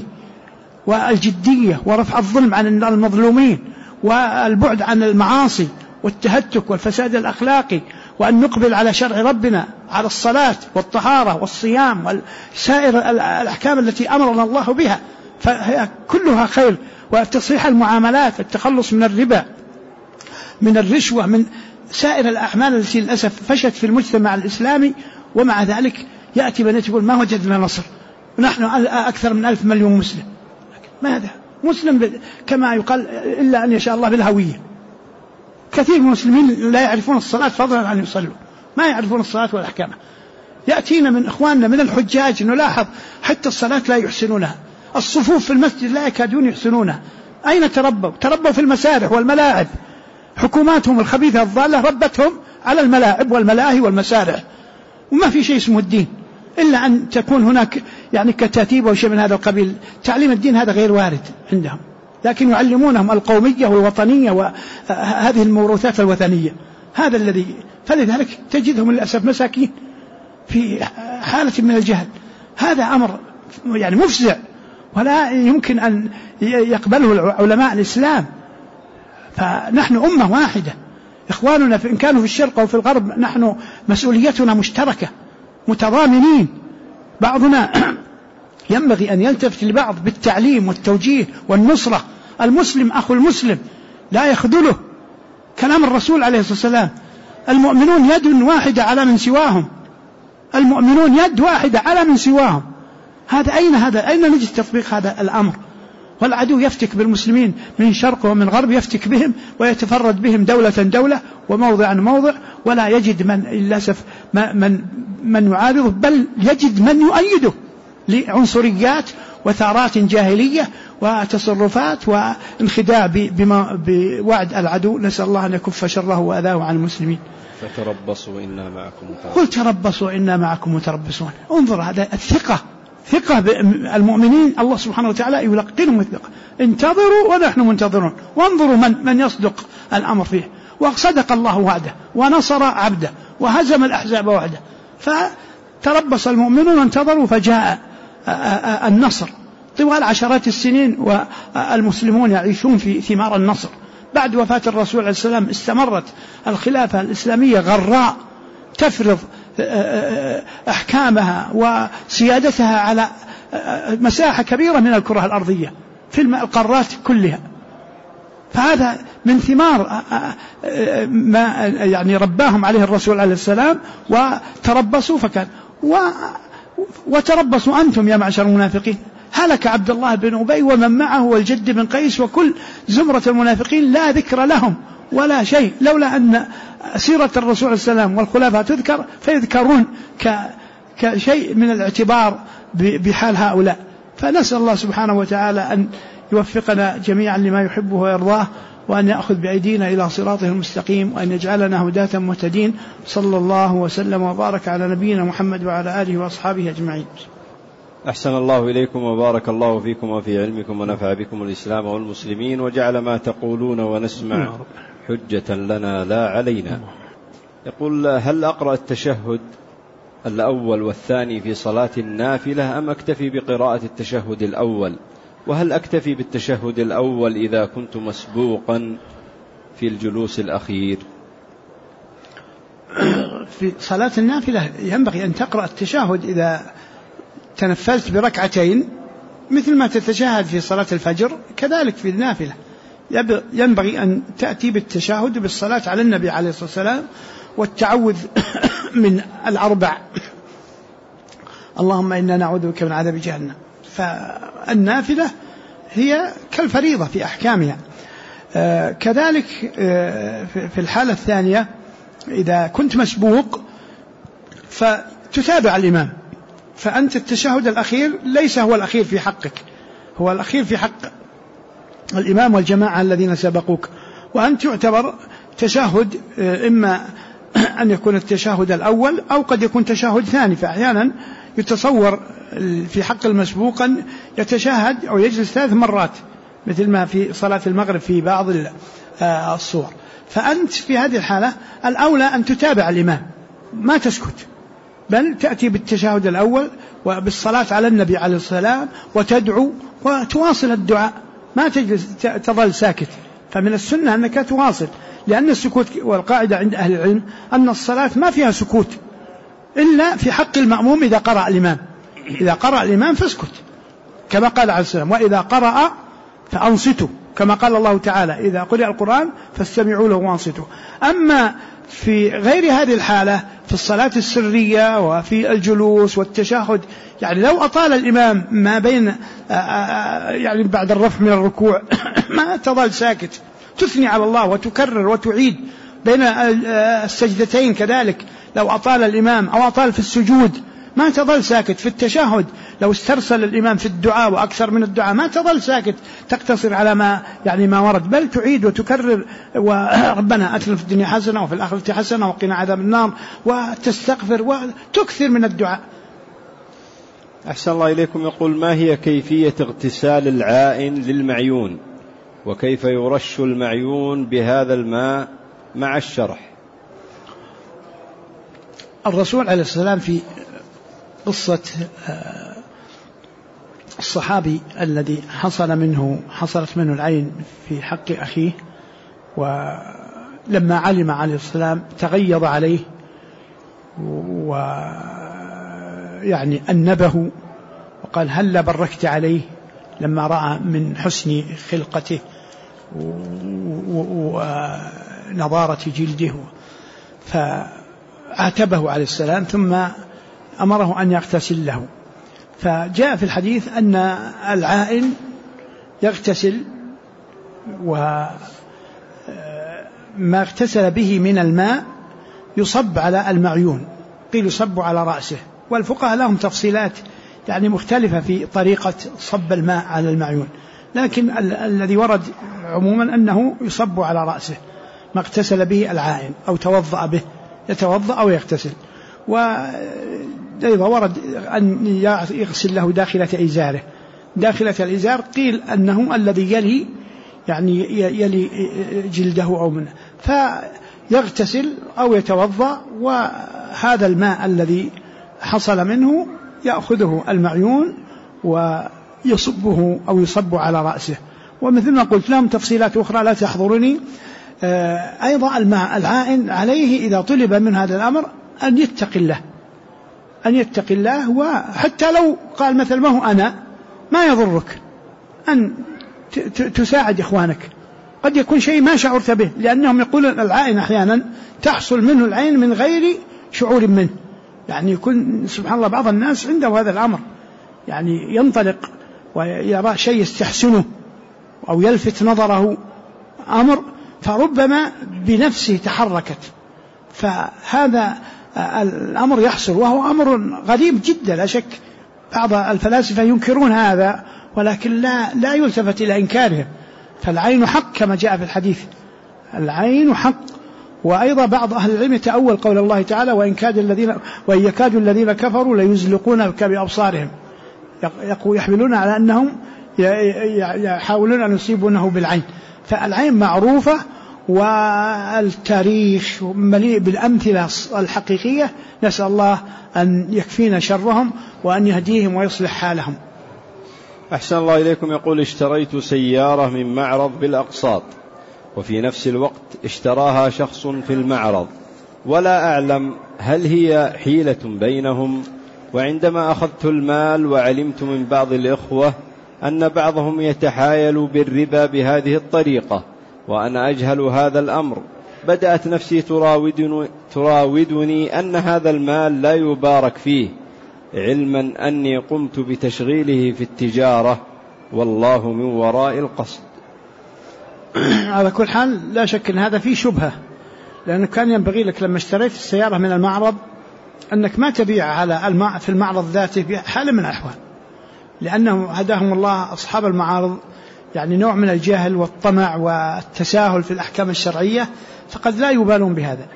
Speaker 1: والجدية ورفع الظلم عن المظلومين، والبعد عن المعاصي والتهتك والفساد الأخلاقي، وأن نقبل على شرع ربنا، على الصلاة والطهارة والصيام وسائر الأحكام التي أمرنا الله بها، فهي كلها خير. وتصحيح المعاملات، التخلص من الربا، من الرشوة، من سائر الأعمال التي للأسف فشت في المجتمع الإسلامي. ومع ذلك يأتي من يقول: ما وجدنا نصر، ونحن أكثر من 1,000 مليون مسلم. ماذا مسلم كما يقال إلا أن يشاء الله بالهوية؟ كثير من المسلمين لا يعرفون الصلاة فضلا عن يصلوا، ما يعرفون الصلاة والأحكام. يأتينا من إخواننا من الحجاج نلاحظ حتى الصلاة لا يحسنونها، الصفوف في المسجد لا يكادون يحسنونها. أين تربوا في المسارح والملاعب، حكوماتهم الخبيثة الضالة ربتهم على الملاعب والملاهي والمسارح، وما في شيء اسمه الدين إلا أن تكون هناك يعني كتاتيب أو شيء من هذا القبيل. تعليم الدين هذا غير وارد عندهم، لكن يعلمونهم القومية والوطنية وهذه الموروثات الوثنية. هذا الذي، فلذلك تجدهم للأسف مساكين في حالة من الجهل. هذا أمر يعني مفزع، ولا يمكن أن يقبله علماء الإسلام. فنحن أمة واحدة، إخواننا إن كانوا في الشرق أو في الغرب، نحن مسؤوليتنا مشتركة، متضامنين. بعضنا ينبغي أن يلتفت لبعض بالتعليم والتوجيه والنصرة. المسلم أخو المسلم لا يخذله، كلام الرسول عليه الصلاة والسلام: المؤمنون يد واحدة على من سواهم، المؤمنون يد واحدة على من سواهم. هذا أين نجد تطبيق هذا الأمر؟ والعدو يفتك بالمسلمين من شرق ومن غرب، يفتك بهم ويتفرد بهم دولة وموضعا موضع، ولا يجد من للأسف من يعارضه، بل يجد من يؤيده لعنصريات وثارات جاهلية وتصرفات وانخداع بوعد العدو. نسأل الله أن يكف شره وأذاه عن المسلمين.
Speaker 2: فتربصوا إنا معكم متربصون.
Speaker 1: قل تربصوا إنا معكم متربصون. انظر، هذا ثقة بالمؤمنين. الله سبحانه وتعالى يلقنهم الثقة: انتظروا ونحن منتظرون، وانظروا من يصدق الأمر فيه. وصدق الله وعده ونصر عبده وهزم الأحزاب وحده. فتربص المؤمنون وانتظروا، فجاء النصر طوال عشرات السنين، والمسلمون يعيشون في ثمار النصر. بعد وفاة الرسول عليه السلام استمرت الخلافة الإسلامية غراء، تفرض أحكامها وسيادتها على مساحة كبيرة من الكرة الأرضية في القارات كلها. فهذا من ثمار ما يعني رباهم عليه الرسول عليه السلام. وتربصوا فكان وتربصوا أنتم يا معشر المنافقين. هلك عبد الله بن أبي ومن معه والجد بن قيس وكل زمرة المنافقين، لا ذكر لهم ولا شيء، لولا أن سيرة الرسول عليه السلام والخلفاء تذكر فيذكرون كشيء من الاعتبار بحال هؤلاء. فنسأل الله سبحانه وتعالى أن يوفقنا جميعا لما يحبه ويرضاه، وأن يأخذ بأيدينا إلى صراطه المستقيم، وأن يجعلنا هداة مهتدين. صلى الله وسلم وبارك على نبينا محمد وعلى آله وأصحابه أجمعين.
Speaker 2: أحسن الله إليكم وبارك الله فيكم وفي علمكم ونفع بكم الإسلام والمسلمين، وجعل ما تقولون ونسمع حجة لنا لا علينا. يقول: هل أقرأ التشهد الأول والثاني في صلاة النافلة أم أكتفي بقراءة التشهد الأول؟ وهل أكتفي بالتشهد الأول إذا كنت مسبوقا في الجلوس الأخير؟
Speaker 1: في صلاة النافلة ينبغي أن تقرأ التشهد إذا تنفلت بركعتين، مثل ما تتشهد في صلاة الفجر كذلك في النافلة. ينبغي أن تأتي بالتشهد بالصلاة على النبي عليه الصلاة والسلام والتعوذ من الأربع: اللهم إنا نعوذ بك من عذاب جهنم. فالنافلة هي كالفريضة في أحكامها. كذلك في الحالة الثانية إذا كنت مسبوق فتتابع الإمام، فأنت التشهد الأخير ليس هو الأخير في حقك، هو الأخير في حق الإمام والجماعة الذين سبقوك، وأنت يعتبر تشهد إما أن يكون التشهد الأول أو قد يكون تشهد ثاني. فأحيانا يتصور في حق المسبوق أن يتشهد أو يجلس 3 مرات مثل ما في صلاة المغرب في بعض الصور. فأنت في هذه الحالة الأولى أن تتابع الإمام، ما تسكت، بل تأتي بالتشهد الأول وبالصلاة على النبي عليه الصلاة وتدعو وتواصل الدعاء، ما تجلس تظل ساكت. فمن السنة أنك تواصل، لأن السكوت، والقاعدة عند أهل العلم أن الصلاة ما فيها سكوت إلا في حق المأموم إذا قرأ الإمام. إذا قرأ الإمام فاسكت كما قال عليه السلام: وإذا قرأ فأنصتوا، كما قال الله تعالى: إذا قرأ القرآن فاستمعوا له وانصتوا. أما في غير هذه الحالة في الصلاة السرية وفي الجلوس والتشهد، يعني لو أطال الإمام ما بين يعني بعد الرفع من الركوع ما تظل ساكت، تثني على الله وتكرر وتعيد بين السجدتين. كذلك لو أطال الإمام أو أطال في السجود ما تظل ساكت. في التشهد لو استرسل الإمام في الدعاء وأكثر من الدعاء ما تظل ساكت تقتصر على ما ورد، بل تعيد وتكرر: وربنا آتنا في الدنيا حسنة وفي الآخرة حسنة وقنا عذاب النار، وتستغفر وتكثر من الدعاء.
Speaker 2: أحسن الله إليكم. يقول: ما هي كيفية اغتسال العائن للمعيون، وكيف يرش المعيون بهذا الماء مع الشرح؟
Speaker 1: الرسول عليه السلام في قصة الصحابي الذي حصلت منه العين في حق أخيه، ولما علم عليه السلام تغيظ عليه ويعني أنبه وقال: هل بركت عليه، لما رأى من حسن خلقته ونضارة جلده، فعاتبه عليه السلام ثم أمره أن يغتسل له. فجاء في الحديث أن العائن يغتسل، وما اغتسل به من الماء يصب على المعيون، قيل يصب على رأسه. والفقهاء لهم تفصيلات يعني مختلفة في طريقة صب الماء على المعيون، لكن الذي ورد عموما أنه يصب على رأسه ما اغتسل به العائن أو توضأ به، يتوضأ أو يغتسل. وأيضا ورد أن يغسل له داخلة إزاره. داخلة الإزار قيل أنه الذي يلي جلده أو منه، فيغتسل أو يتوضأ، وهذا الماء الذي حصل منه يأخذه المعيون ويصبه أو يصب على رأسه. ومثل ما قلت لهم تفصيلات أخرى لا تحضرني. أيضا الماء العائن عليه إذا طلب من هذا الأمر أن يتقي الله، وحتى لو قال مثل ما هو أنا، ما يضرك أن تساعد إخوانك، قد يكون شيء ما شعرت به، لأنهم يقولون العائن أحيانا تحصل منه العين من غير شعور منه. يعني يكون سبحان الله بعض الناس عنده هذا الأمر، يعني ينطلق ويرى شيء يستحسنه أو يلفت نظره أمر، فربما بنفسه تحركت، فهذا الأمر يحصل، وهو أمر غريب جدا لا شك. بعض الفلاسفة ينكرون هذا، ولكن لا يلتفت إلى إنكاره. فالعين حق كما جاء في الحديث، العين حق. وأيضا بعض أهل العلم يتأول قول الله تعالى: وإن يكاد الذين كفروا ليزلقونك بأبصارهم، يحملون على أنهم يحاولون أن يصيبونه بالعين. فالعين معروفة، والتاريخ مليء بالأمثلة الحقيقية. نسأل الله أن يكفينا شرهم وأن يهديهم ويصلح حالهم.
Speaker 2: أحسن الله إليكم. يقول: اشتريت سيارة من معرض بالأقساط، وفي نفس الوقت اشتراها شخص في المعرض، ولا أعلم هل هي حيلة بينهم. وعندما أخذت المال وعلمت من بعض الإخوة أن بعضهم يتحايل بالربا بهذه الطريقة وأنا أجهل هذا الأمر، بدأت نفسي تراودني أن هذا المال لا يبارك فيه، علما أني قمت بتشغيله في التجارة، والله من وراء القصد.
Speaker 1: على كل حال لا شك أن هذا فيه شبهة، لأنه كان ينبغي لك لما اشتريت السيارة من المعرض أنك ما تبيع على في المعرض ذاته بحال من الأحوال، لأنه هداهم الله أصحاب المعارض يعني نوع من الجهل والطمع والتساهل في الأحكام الشرعية، فقد لا يبالون بهذا.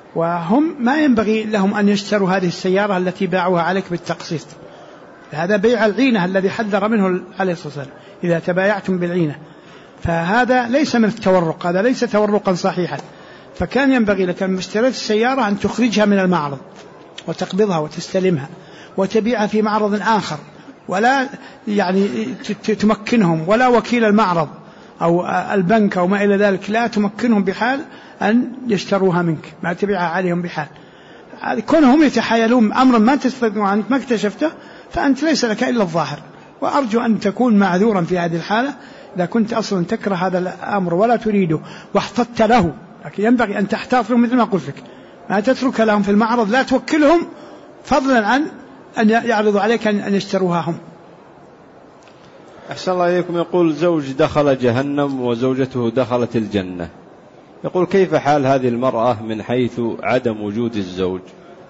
Speaker 1: وهم ما ينبغي لهم أن يشتروا هذه السيارة التي باعوها عليك بالتقسيط. هذا بيع العينة الذي حذر منه عليه الصلاة والسلام إذا تبايعتم بالعينة، فهذا ليس من التورق، هذا ليس تورقا صحيحا. فكان ينبغي لك لما اشتريت السيارة أن تخرجها من المعرض وتقبضها وتستلمها وتبيعها في معرض آخر، ولا يعني تمكنهم ولا وكيل المعرض أو البنك أو ما إلى ذلك لا تمكنهم بحال أن يشتروها منك، ما تبيعها عليهم بحال. كونهم يتحايلون أمرا ما تستطيع أنت ما اكتشفته، فأنت ليس لك إلا الظاهر. وأرجو أن تكون معذورا في هذه الحالة إذا كنت أصلا تكره هذا الأمر ولا تريده واحتطت له، لكن ينبغي أن تحتاط لهم مثل ما قلت لك، ما تترك لهم في المعرض، لا توكلهم فضلا عن أن يعرضوا عليك أن يشتروها هم.
Speaker 2: أحسن الله إليكم. يقول زوج دخل جهنم وزوجته دخلت الجنة، يقول كيف حال هذه المرأة من حيث عدم وجود الزوج؟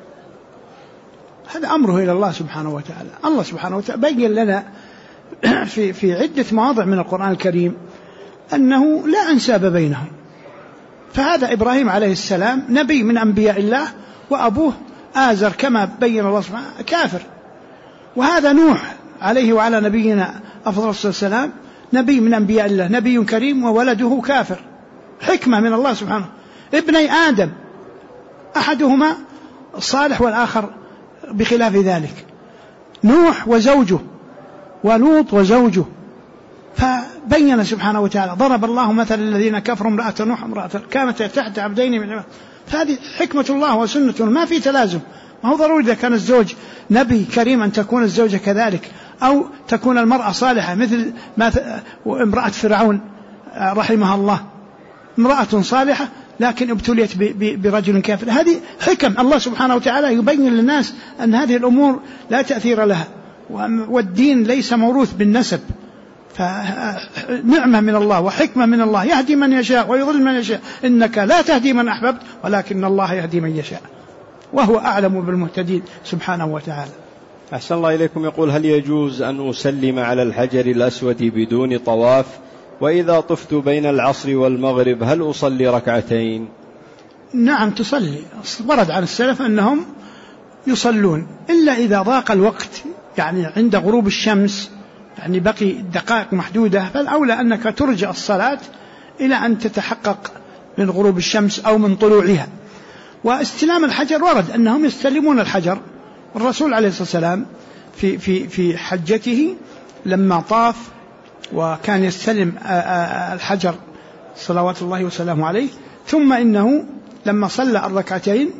Speaker 1: هذا أمره إلى الله سبحانه وتعالى. الله سبحانه وتعالى بين لنا في عدة مواضع من القرآن الكريم أنه لا أنساب بينهم. فهذا إبراهيم عليه السلام نبي من أنبياء الله، وأبوه آزر كما بين الله سبحانه كافر. وهذا نوح عليه وعلى نبينا أفضل الصلاة والسلام نبي من أنبياء الله، نبي كريم، وولده كافر. حكمة من الله سبحانه. ابني آدم أحدهما صالح والآخر بخلاف ذلك، نوح وزوجه ولوط وزوجه. فبين سبحانه وتعالى ضرب الله مثل الذين كفروا امرأة نوح امرأة كانت تحت عبدين من عباد. فهذه حكمة الله وسنته، ما في تلازم. ما هو ضروري إذا كان الزوج نبي كريم أن تكون الزوجة كذلك، أو تكون المرأة صالحة مثل ما امرأة فرعون رحمها الله، امرأة صالحة لكن ابتليت برجل كافر. هذه حكم الله سبحانه وتعالى يبين للناس أن هذه الأمور لا تأثير لها، والدين ليس موروث بالنسب. فنعمة من الله وحكمة من الله، يهدي من يشاء ويضل من يشاء، إنك لا تهدي من أحببت ولكن الله يهدي من يشاء، وهو أعلم بالمهتدين سبحانه وتعالى.
Speaker 2: أحسن الله إليكم. يقول هل يجوز أن أسلم على الحجر الأسود بدون طواف؟ وإذا طفت بين العصر والمغرب هل أصلي ركعتين؟
Speaker 1: نعم تصلي. ورد عن السلف أنهم يصلون، إلا إذا ضاق الوقت، يعني عند غروب الشمس يعني بقي دقائق محدودة، فالأولى أنك ترجع الصلاة إلى أن تتحقق من غروب الشمس أو من طلوعها. واستلام الحجر ورد أنهم يستلمون الحجر. الرسول عليه الصلاة والسلام في حجته لما طاف وكان يستلم الحجر صلوات الله وسلامه عليه، ثم إنه لما صلى الركعتين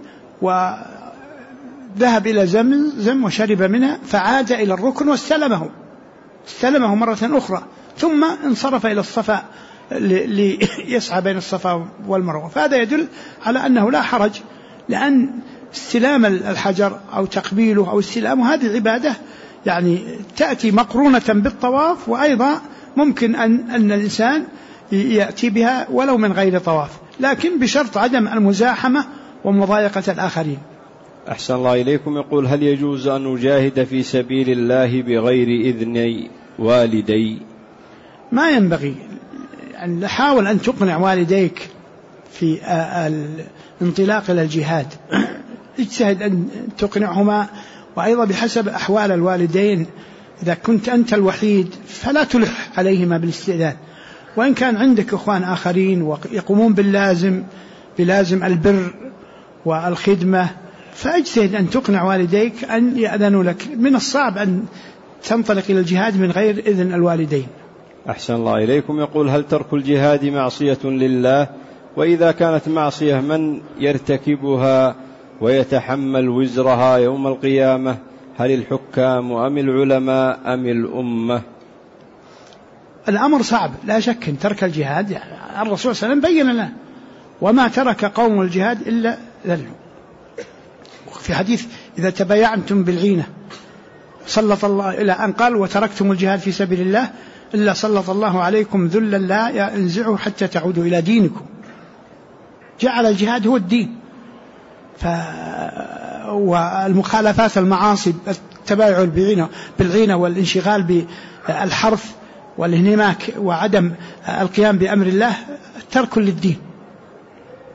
Speaker 1: وذهب إلى زمزم وشرب منها فعاد إلى الركن واستلمه مرة أخرى، ثم انصرف إلى الصفا ليسعى بين الصفا والمروة. فهذا يدل على أنه لا حرج، لأن استلام الحجر أو تقبيله أو استلامه هذه عبادة يعني تأتي مقرونة بالطواف، وأيضا ممكن أن الإنسان يأتي بها ولو من غير طواف، لكن بشرط عدم المزاحمة ومضايقة الآخرين.
Speaker 2: أحسن الله إليكم. يقول هل يجوز أن أجاهد في سبيل الله بغير إذن والدي؟
Speaker 1: ما ينبغي. يعني حاول أن تقنع والديك في الانطلاق إلى الجهاد، اجتهد أن تقنعهما، وأيضا بحسب أحوال الوالدين. إذا كنت أنت الوحيد فلا تلح عليهما بالاستئذان، وإن كان عندك إخوان آخرين ويقومون بلازم البر والخدمة فاجتهد أن تقنع والديك أن يأذنوا لك. من الصعب أن تنطلق إلى الجهاد من غير إذن الوالدين.
Speaker 2: أحسن الله إليكم. يقول هل ترك الجهاد معصية لله؟ وإذا كانت معصية من يرتكبها ويتحمل وزرها يوم القيامة؟ هل الحكام أم العلماء أم الأمة؟
Speaker 1: الأمر صعب لا شك. إن ترك الجهاد يعني الرسول صلى الله عليه وسلم بين لنا وما ترك قوم الجهاد إلا ذلوا. في حديث إذا تبايعتم بالعينة سلط الله إلى أن قال وتركتم الجهاد في سبيل الله إلا سلط الله عليكم ذلا لا ينزعه حتى تعودوا إلى دينكم. جعل الجهاد هو الدين. والمخالفات المعاصي التبايع بالعينة والانشغال بالحرف والانهماك وعدم القيام بأمر الله ترك للدين.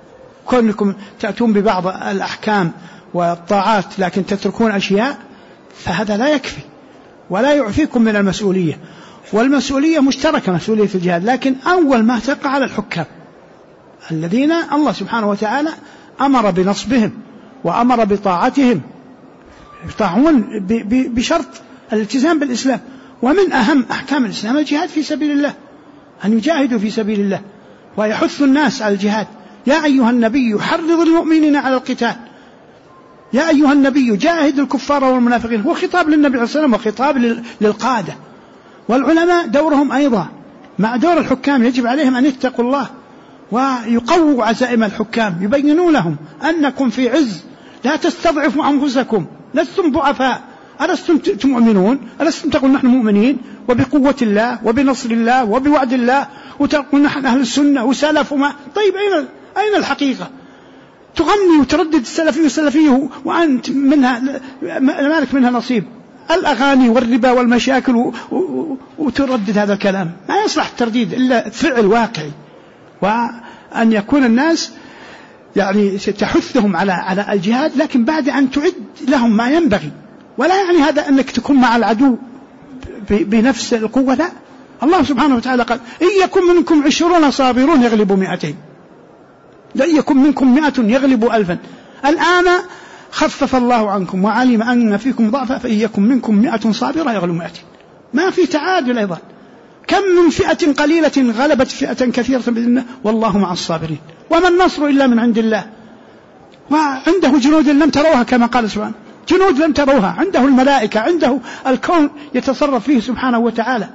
Speaker 1: كونكم تأتون ببعض الأحكام والطاعات لكن تتركون أشياء، فهذا لا يكفي ولا يعفيكم من المسؤولية. والمسؤولية مشتركة، مسؤولية الجهاد، لكن أول ما تقع على الحكام الذين الله سبحانه وتعالى أمر بنصبهم وأمر بطاعتهم، يطاعون بشرط الالتزام بالإسلام. ومن أهم أحكام الإسلام الجهاد في سبيل الله، أن يجاهدوا في سبيل الله ويحث الناس على الجهاد. يا أيها النبي حرض المؤمنين على القتال، يا أيها النبي جاهد الكفار والمنافقين. هو خطاب للنبي عليه الصلاة والسلام وخطاب للقادة. والعلماء دورهم أيضا مع دور الحكام، يجب عليهم أن يتقوا الله ويقووا عزائم الحكام، يبينوا لهم أنكم في عز، لا تستضعفوا أنفسكم، لستم ضعفاء، ألستم تؤمنون، ألستم تقول نحن مؤمنين وبقوة الله وبنصر الله وبوعد الله، وتقول نحن أهل السنة وسلف وما. طيب أين الحقيقة؟ تغني وتردد السلفية وأنت منها مالك منها نصيب، الأغاني والربا والمشاكل، وتردد هذا الكلام. ما يصلح الترديد إلا فعل واقعي، وأن يكون الناس يعني تحثهم على الجهاد، لكن بعد أن تعد لهم ما ينبغي. ولا يعني هذا أنك تكون مع العدو بنفس القوة، لا. الله سبحانه وتعالى قال إن يكن منكم 20 صابرون يغلبوا 200، لن يكن منكم 100 يغلبوا 1000. الآن خفف الله عنكم وعلم أن فيكم ضعفا، فإن يكن منكم 100 صابرة يغلبوا 200. ما في تعادل أيضا. كم من فئة قليلة غلبت فئة كثيرة بإذن الله والله مع الصابرين. وما النصر إلا من عند الله. وعنده جنود لم تروها كما قال سبحانه، جنود لم تروها، عنده الملائكة، عنده الكون يتصرف فيه سبحانه وتعالى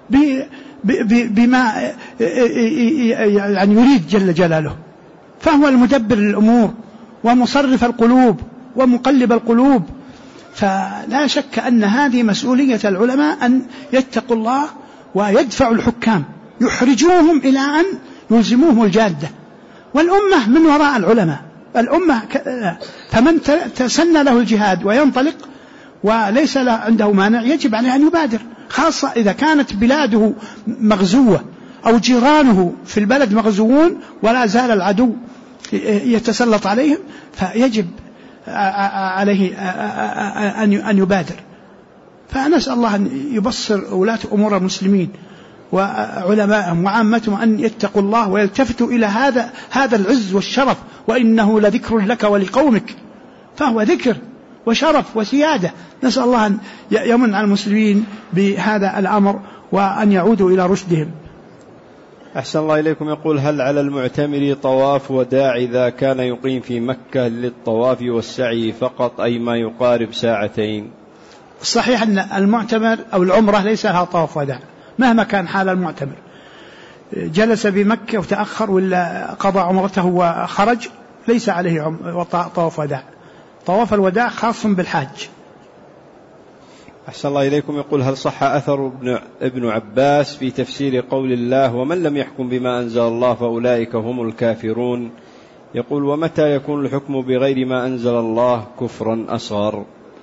Speaker 1: بما يعني يريد جل جلاله. فهو المدبر للأمور ومصرف القلوب ومقلب القلوب. فلا شك أن هذه مسؤولية العلماء أن يتقوا الله ويدفعوا الحكام، يحرجوهم إلى أن يلزموهم الجادة. والأمة من وراء العلماء، الأمة فمن تسنى له الجهاد وينطلق وليس له عنده مانع يجب عليه أن يبادر، خاصة إذا كانت بلاده مغزوة أو جيرانه في البلد مغزوون ولا زال العدو يتسلط عليهم، فيجب عليه أن يبادر. فنسأل الله أن يبصر ولاة أمور المسلمين وعلماءهم وعامتهم أن يتقوا الله ويلتفتوا إلى هذا العز والشرف، وإنه لذكر لك ولقومك. فهو ذكر وشرف وسيادة. نسأل الله أن يمن على المسلمين بهذا الأمر وأن يعودوا إلى رشدهم.
Speaker 2: أحسن الله إليكم. يقول هل على المعتمر طواف وداع إذا كان يقيم في مكة للطواف والسعي فقط، أي ما يقارب ساعتين؟
Speaker 1: صحيح أن المعتمر أو العمرة ليس لها طواف وداع مهما كان حال المعتمر، جلس بمكة وتأخر ولا قضى عمرته وخرج ليس عليه طواف وداع. طواف الوداع خاص بالحاج.
Speaker 2: أحسن الله إليكم. يقول هل صح أثر ابن عباس في تفسير قول الله ومن لم يحكم بما أنزل الله فأولئك هم الكافرون؟ يقول ومتى يكون الحكم بغير ما أنزل الله كفرا أصغر؟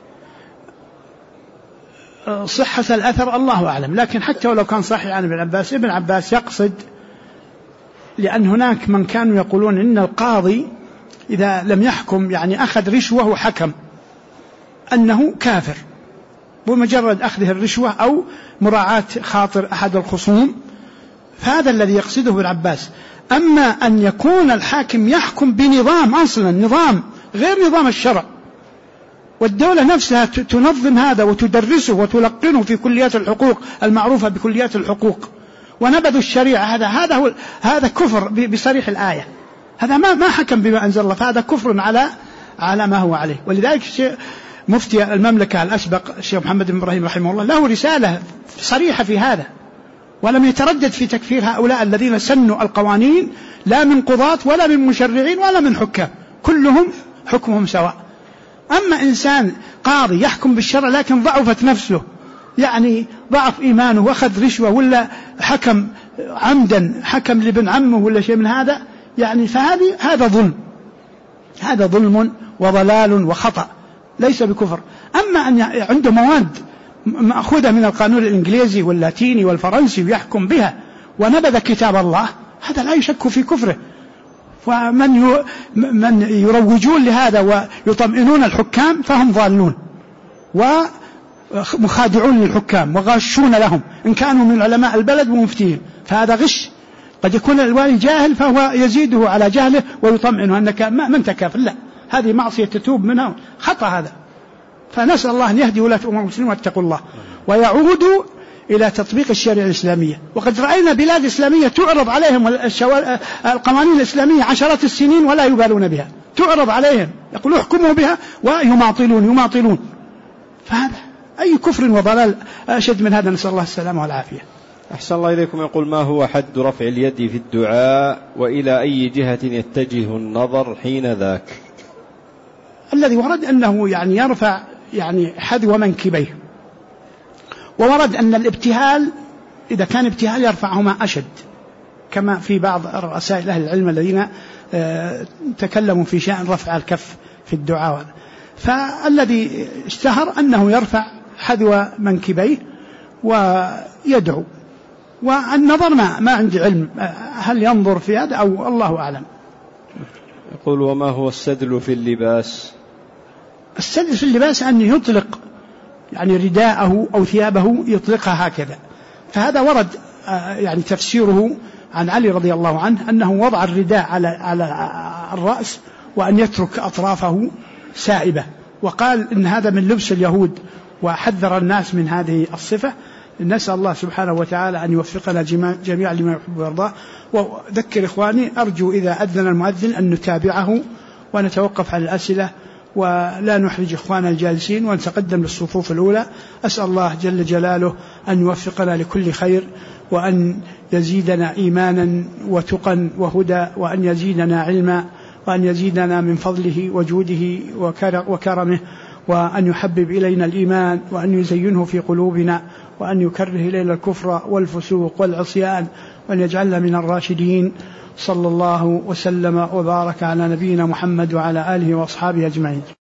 Speaker 1: صحة الأثر الله أعلم، لكن حتى ولو كان صحيح عن ابن عباس يقصد، لأن هناك من كانوا يقولون إن القاضي إذا لم يحكم يعني أخذ رشوة وحكم أنه كافر بمجرد أخذه الرشوة أو مراعاة خاطر أحد الخصوم، فهذا الذي يقصده ابن عباس. أما أن يكون الحاكم يحكم بنظام أصلا نظام غير نظام الشرع، والدولة نفسها تنظم هذا وتدرسه وتلقنه في كليات الحقوق المعروفة بكليات الحقوق، ونبذ الشريعة، هذا كفر بصريح الآية. هذا ما حكم بما أنزل الله، فهذا كفر على ما هو عليه. ولذلك مفتي المملكة الأسبق الشيخ محمد بن إبراهيم رحمه الله له رسالة صريحة في هذا، ولم يتردد في تكفير هؤلاء الذين سنوا القوانين، لا من قضاة ولا من مشرعين ولا من حكام، كلهم حكمهم سواء. أما إنسان قاضي يحكم بالشرع لكن ضعفت نفسه، يعني ضعف إيمانه وأخذ رشوة ولا حكم عمدا، حكم لابن عمه ولا شيء من هذا، يعني هذا ظلم وضلال وخطأ، ليس بكفر. أما أن عنده مواد مأخوذة من القانون الإنجليزي واللاتيني والفرنسي ويحكم بها ونبذ كتاب الله، هذا لا يشك في كفره. من يروجون لهذا ويطمئنون الحكام فهم ضالون ومخادعون للحكام وغاشون لهم إن كانوا من علماء البلد ومفتيهم، فهذا غش. قد يكون الوالي جاهل فهو يزيده على جهله ويطمئنه أنك ما أنت كافر، لا، هذه معصية تتوب منها، خطأ هذا. فنسأل الله أن يهدي ولاة أمور المسلمين واتقوا الله ويعودوا إلى تطبيق الشريعة الإسلامية. وقد رأينا بلاد إسلامية تعرض عليهم القوانين الإسلامية عشرات السنين ولا يبالون بها، تعرض عليهم يقولوا احكموا بها ويماطلون. فهذا أي كفر وضلال أشد من هذا، نسأل الله السلامة والعافية.
Speaker 2: أحسن الله إليكم. يقول: ما هو حد رفع اليد في الدعاء، وإلى أي جهة يتجه النظر حين ذاك؟
Speaker 1: الذي ورد أنه يرفع حذو منكبيه، وورد أن الابتهال إذا كان ابتهال يرفعهما أشد، كما في بعض رسائل أهل العلم الذين تكلموا في شأن رفع الكف في الدعاء. فالذي اشتهر أنه يرفع حذو منكبيه ويدعو، والنظر ما عندي علم هل ينظر في هذا أو الله أعلم.
Speaker 2: يقول: وما هو السدل في اللباس؟
Speaker 1: السدل في اللباس أن يطلق رداءه أو ثيابه يطلقها هكذا، فهذا ورد تفسيره عن علي رضي الله عنه أنه وضع الرداء على الرأس وأن يترك أطرافه سائبة، وقال إن هذا من لبس اليهود، وحذر الناس من هذه الصفة. نسأل الله سبحانه وتعالى أن يوفقنا جميعا لما يحب ويرضاه. وذكر إخواني، أرجو إذا أذن المؤذن أن نتابعه ونتوقف عن الأسئلة ولا نحرج إخواننا الجالسين ونتقدم للصفوف الأولى. أسأل الله جل جلاله أن يوفقنا لكل خير، وأن يزيدنا إيمانا وتقا وهدى، وأن يزيدنا علما، وأن يزيدنا من فضله وجوده وكرمه، وأن يحبب إلينا الإيمان، وأن يزينه في قلوبنا، وأن يكره إلينا الكفر والفسوق والعصيان، وأن يجعلنا من الراشدين. صلى الله وسلم وبارك على نبينا محمد وعلى آله وأصحابه أجمعين.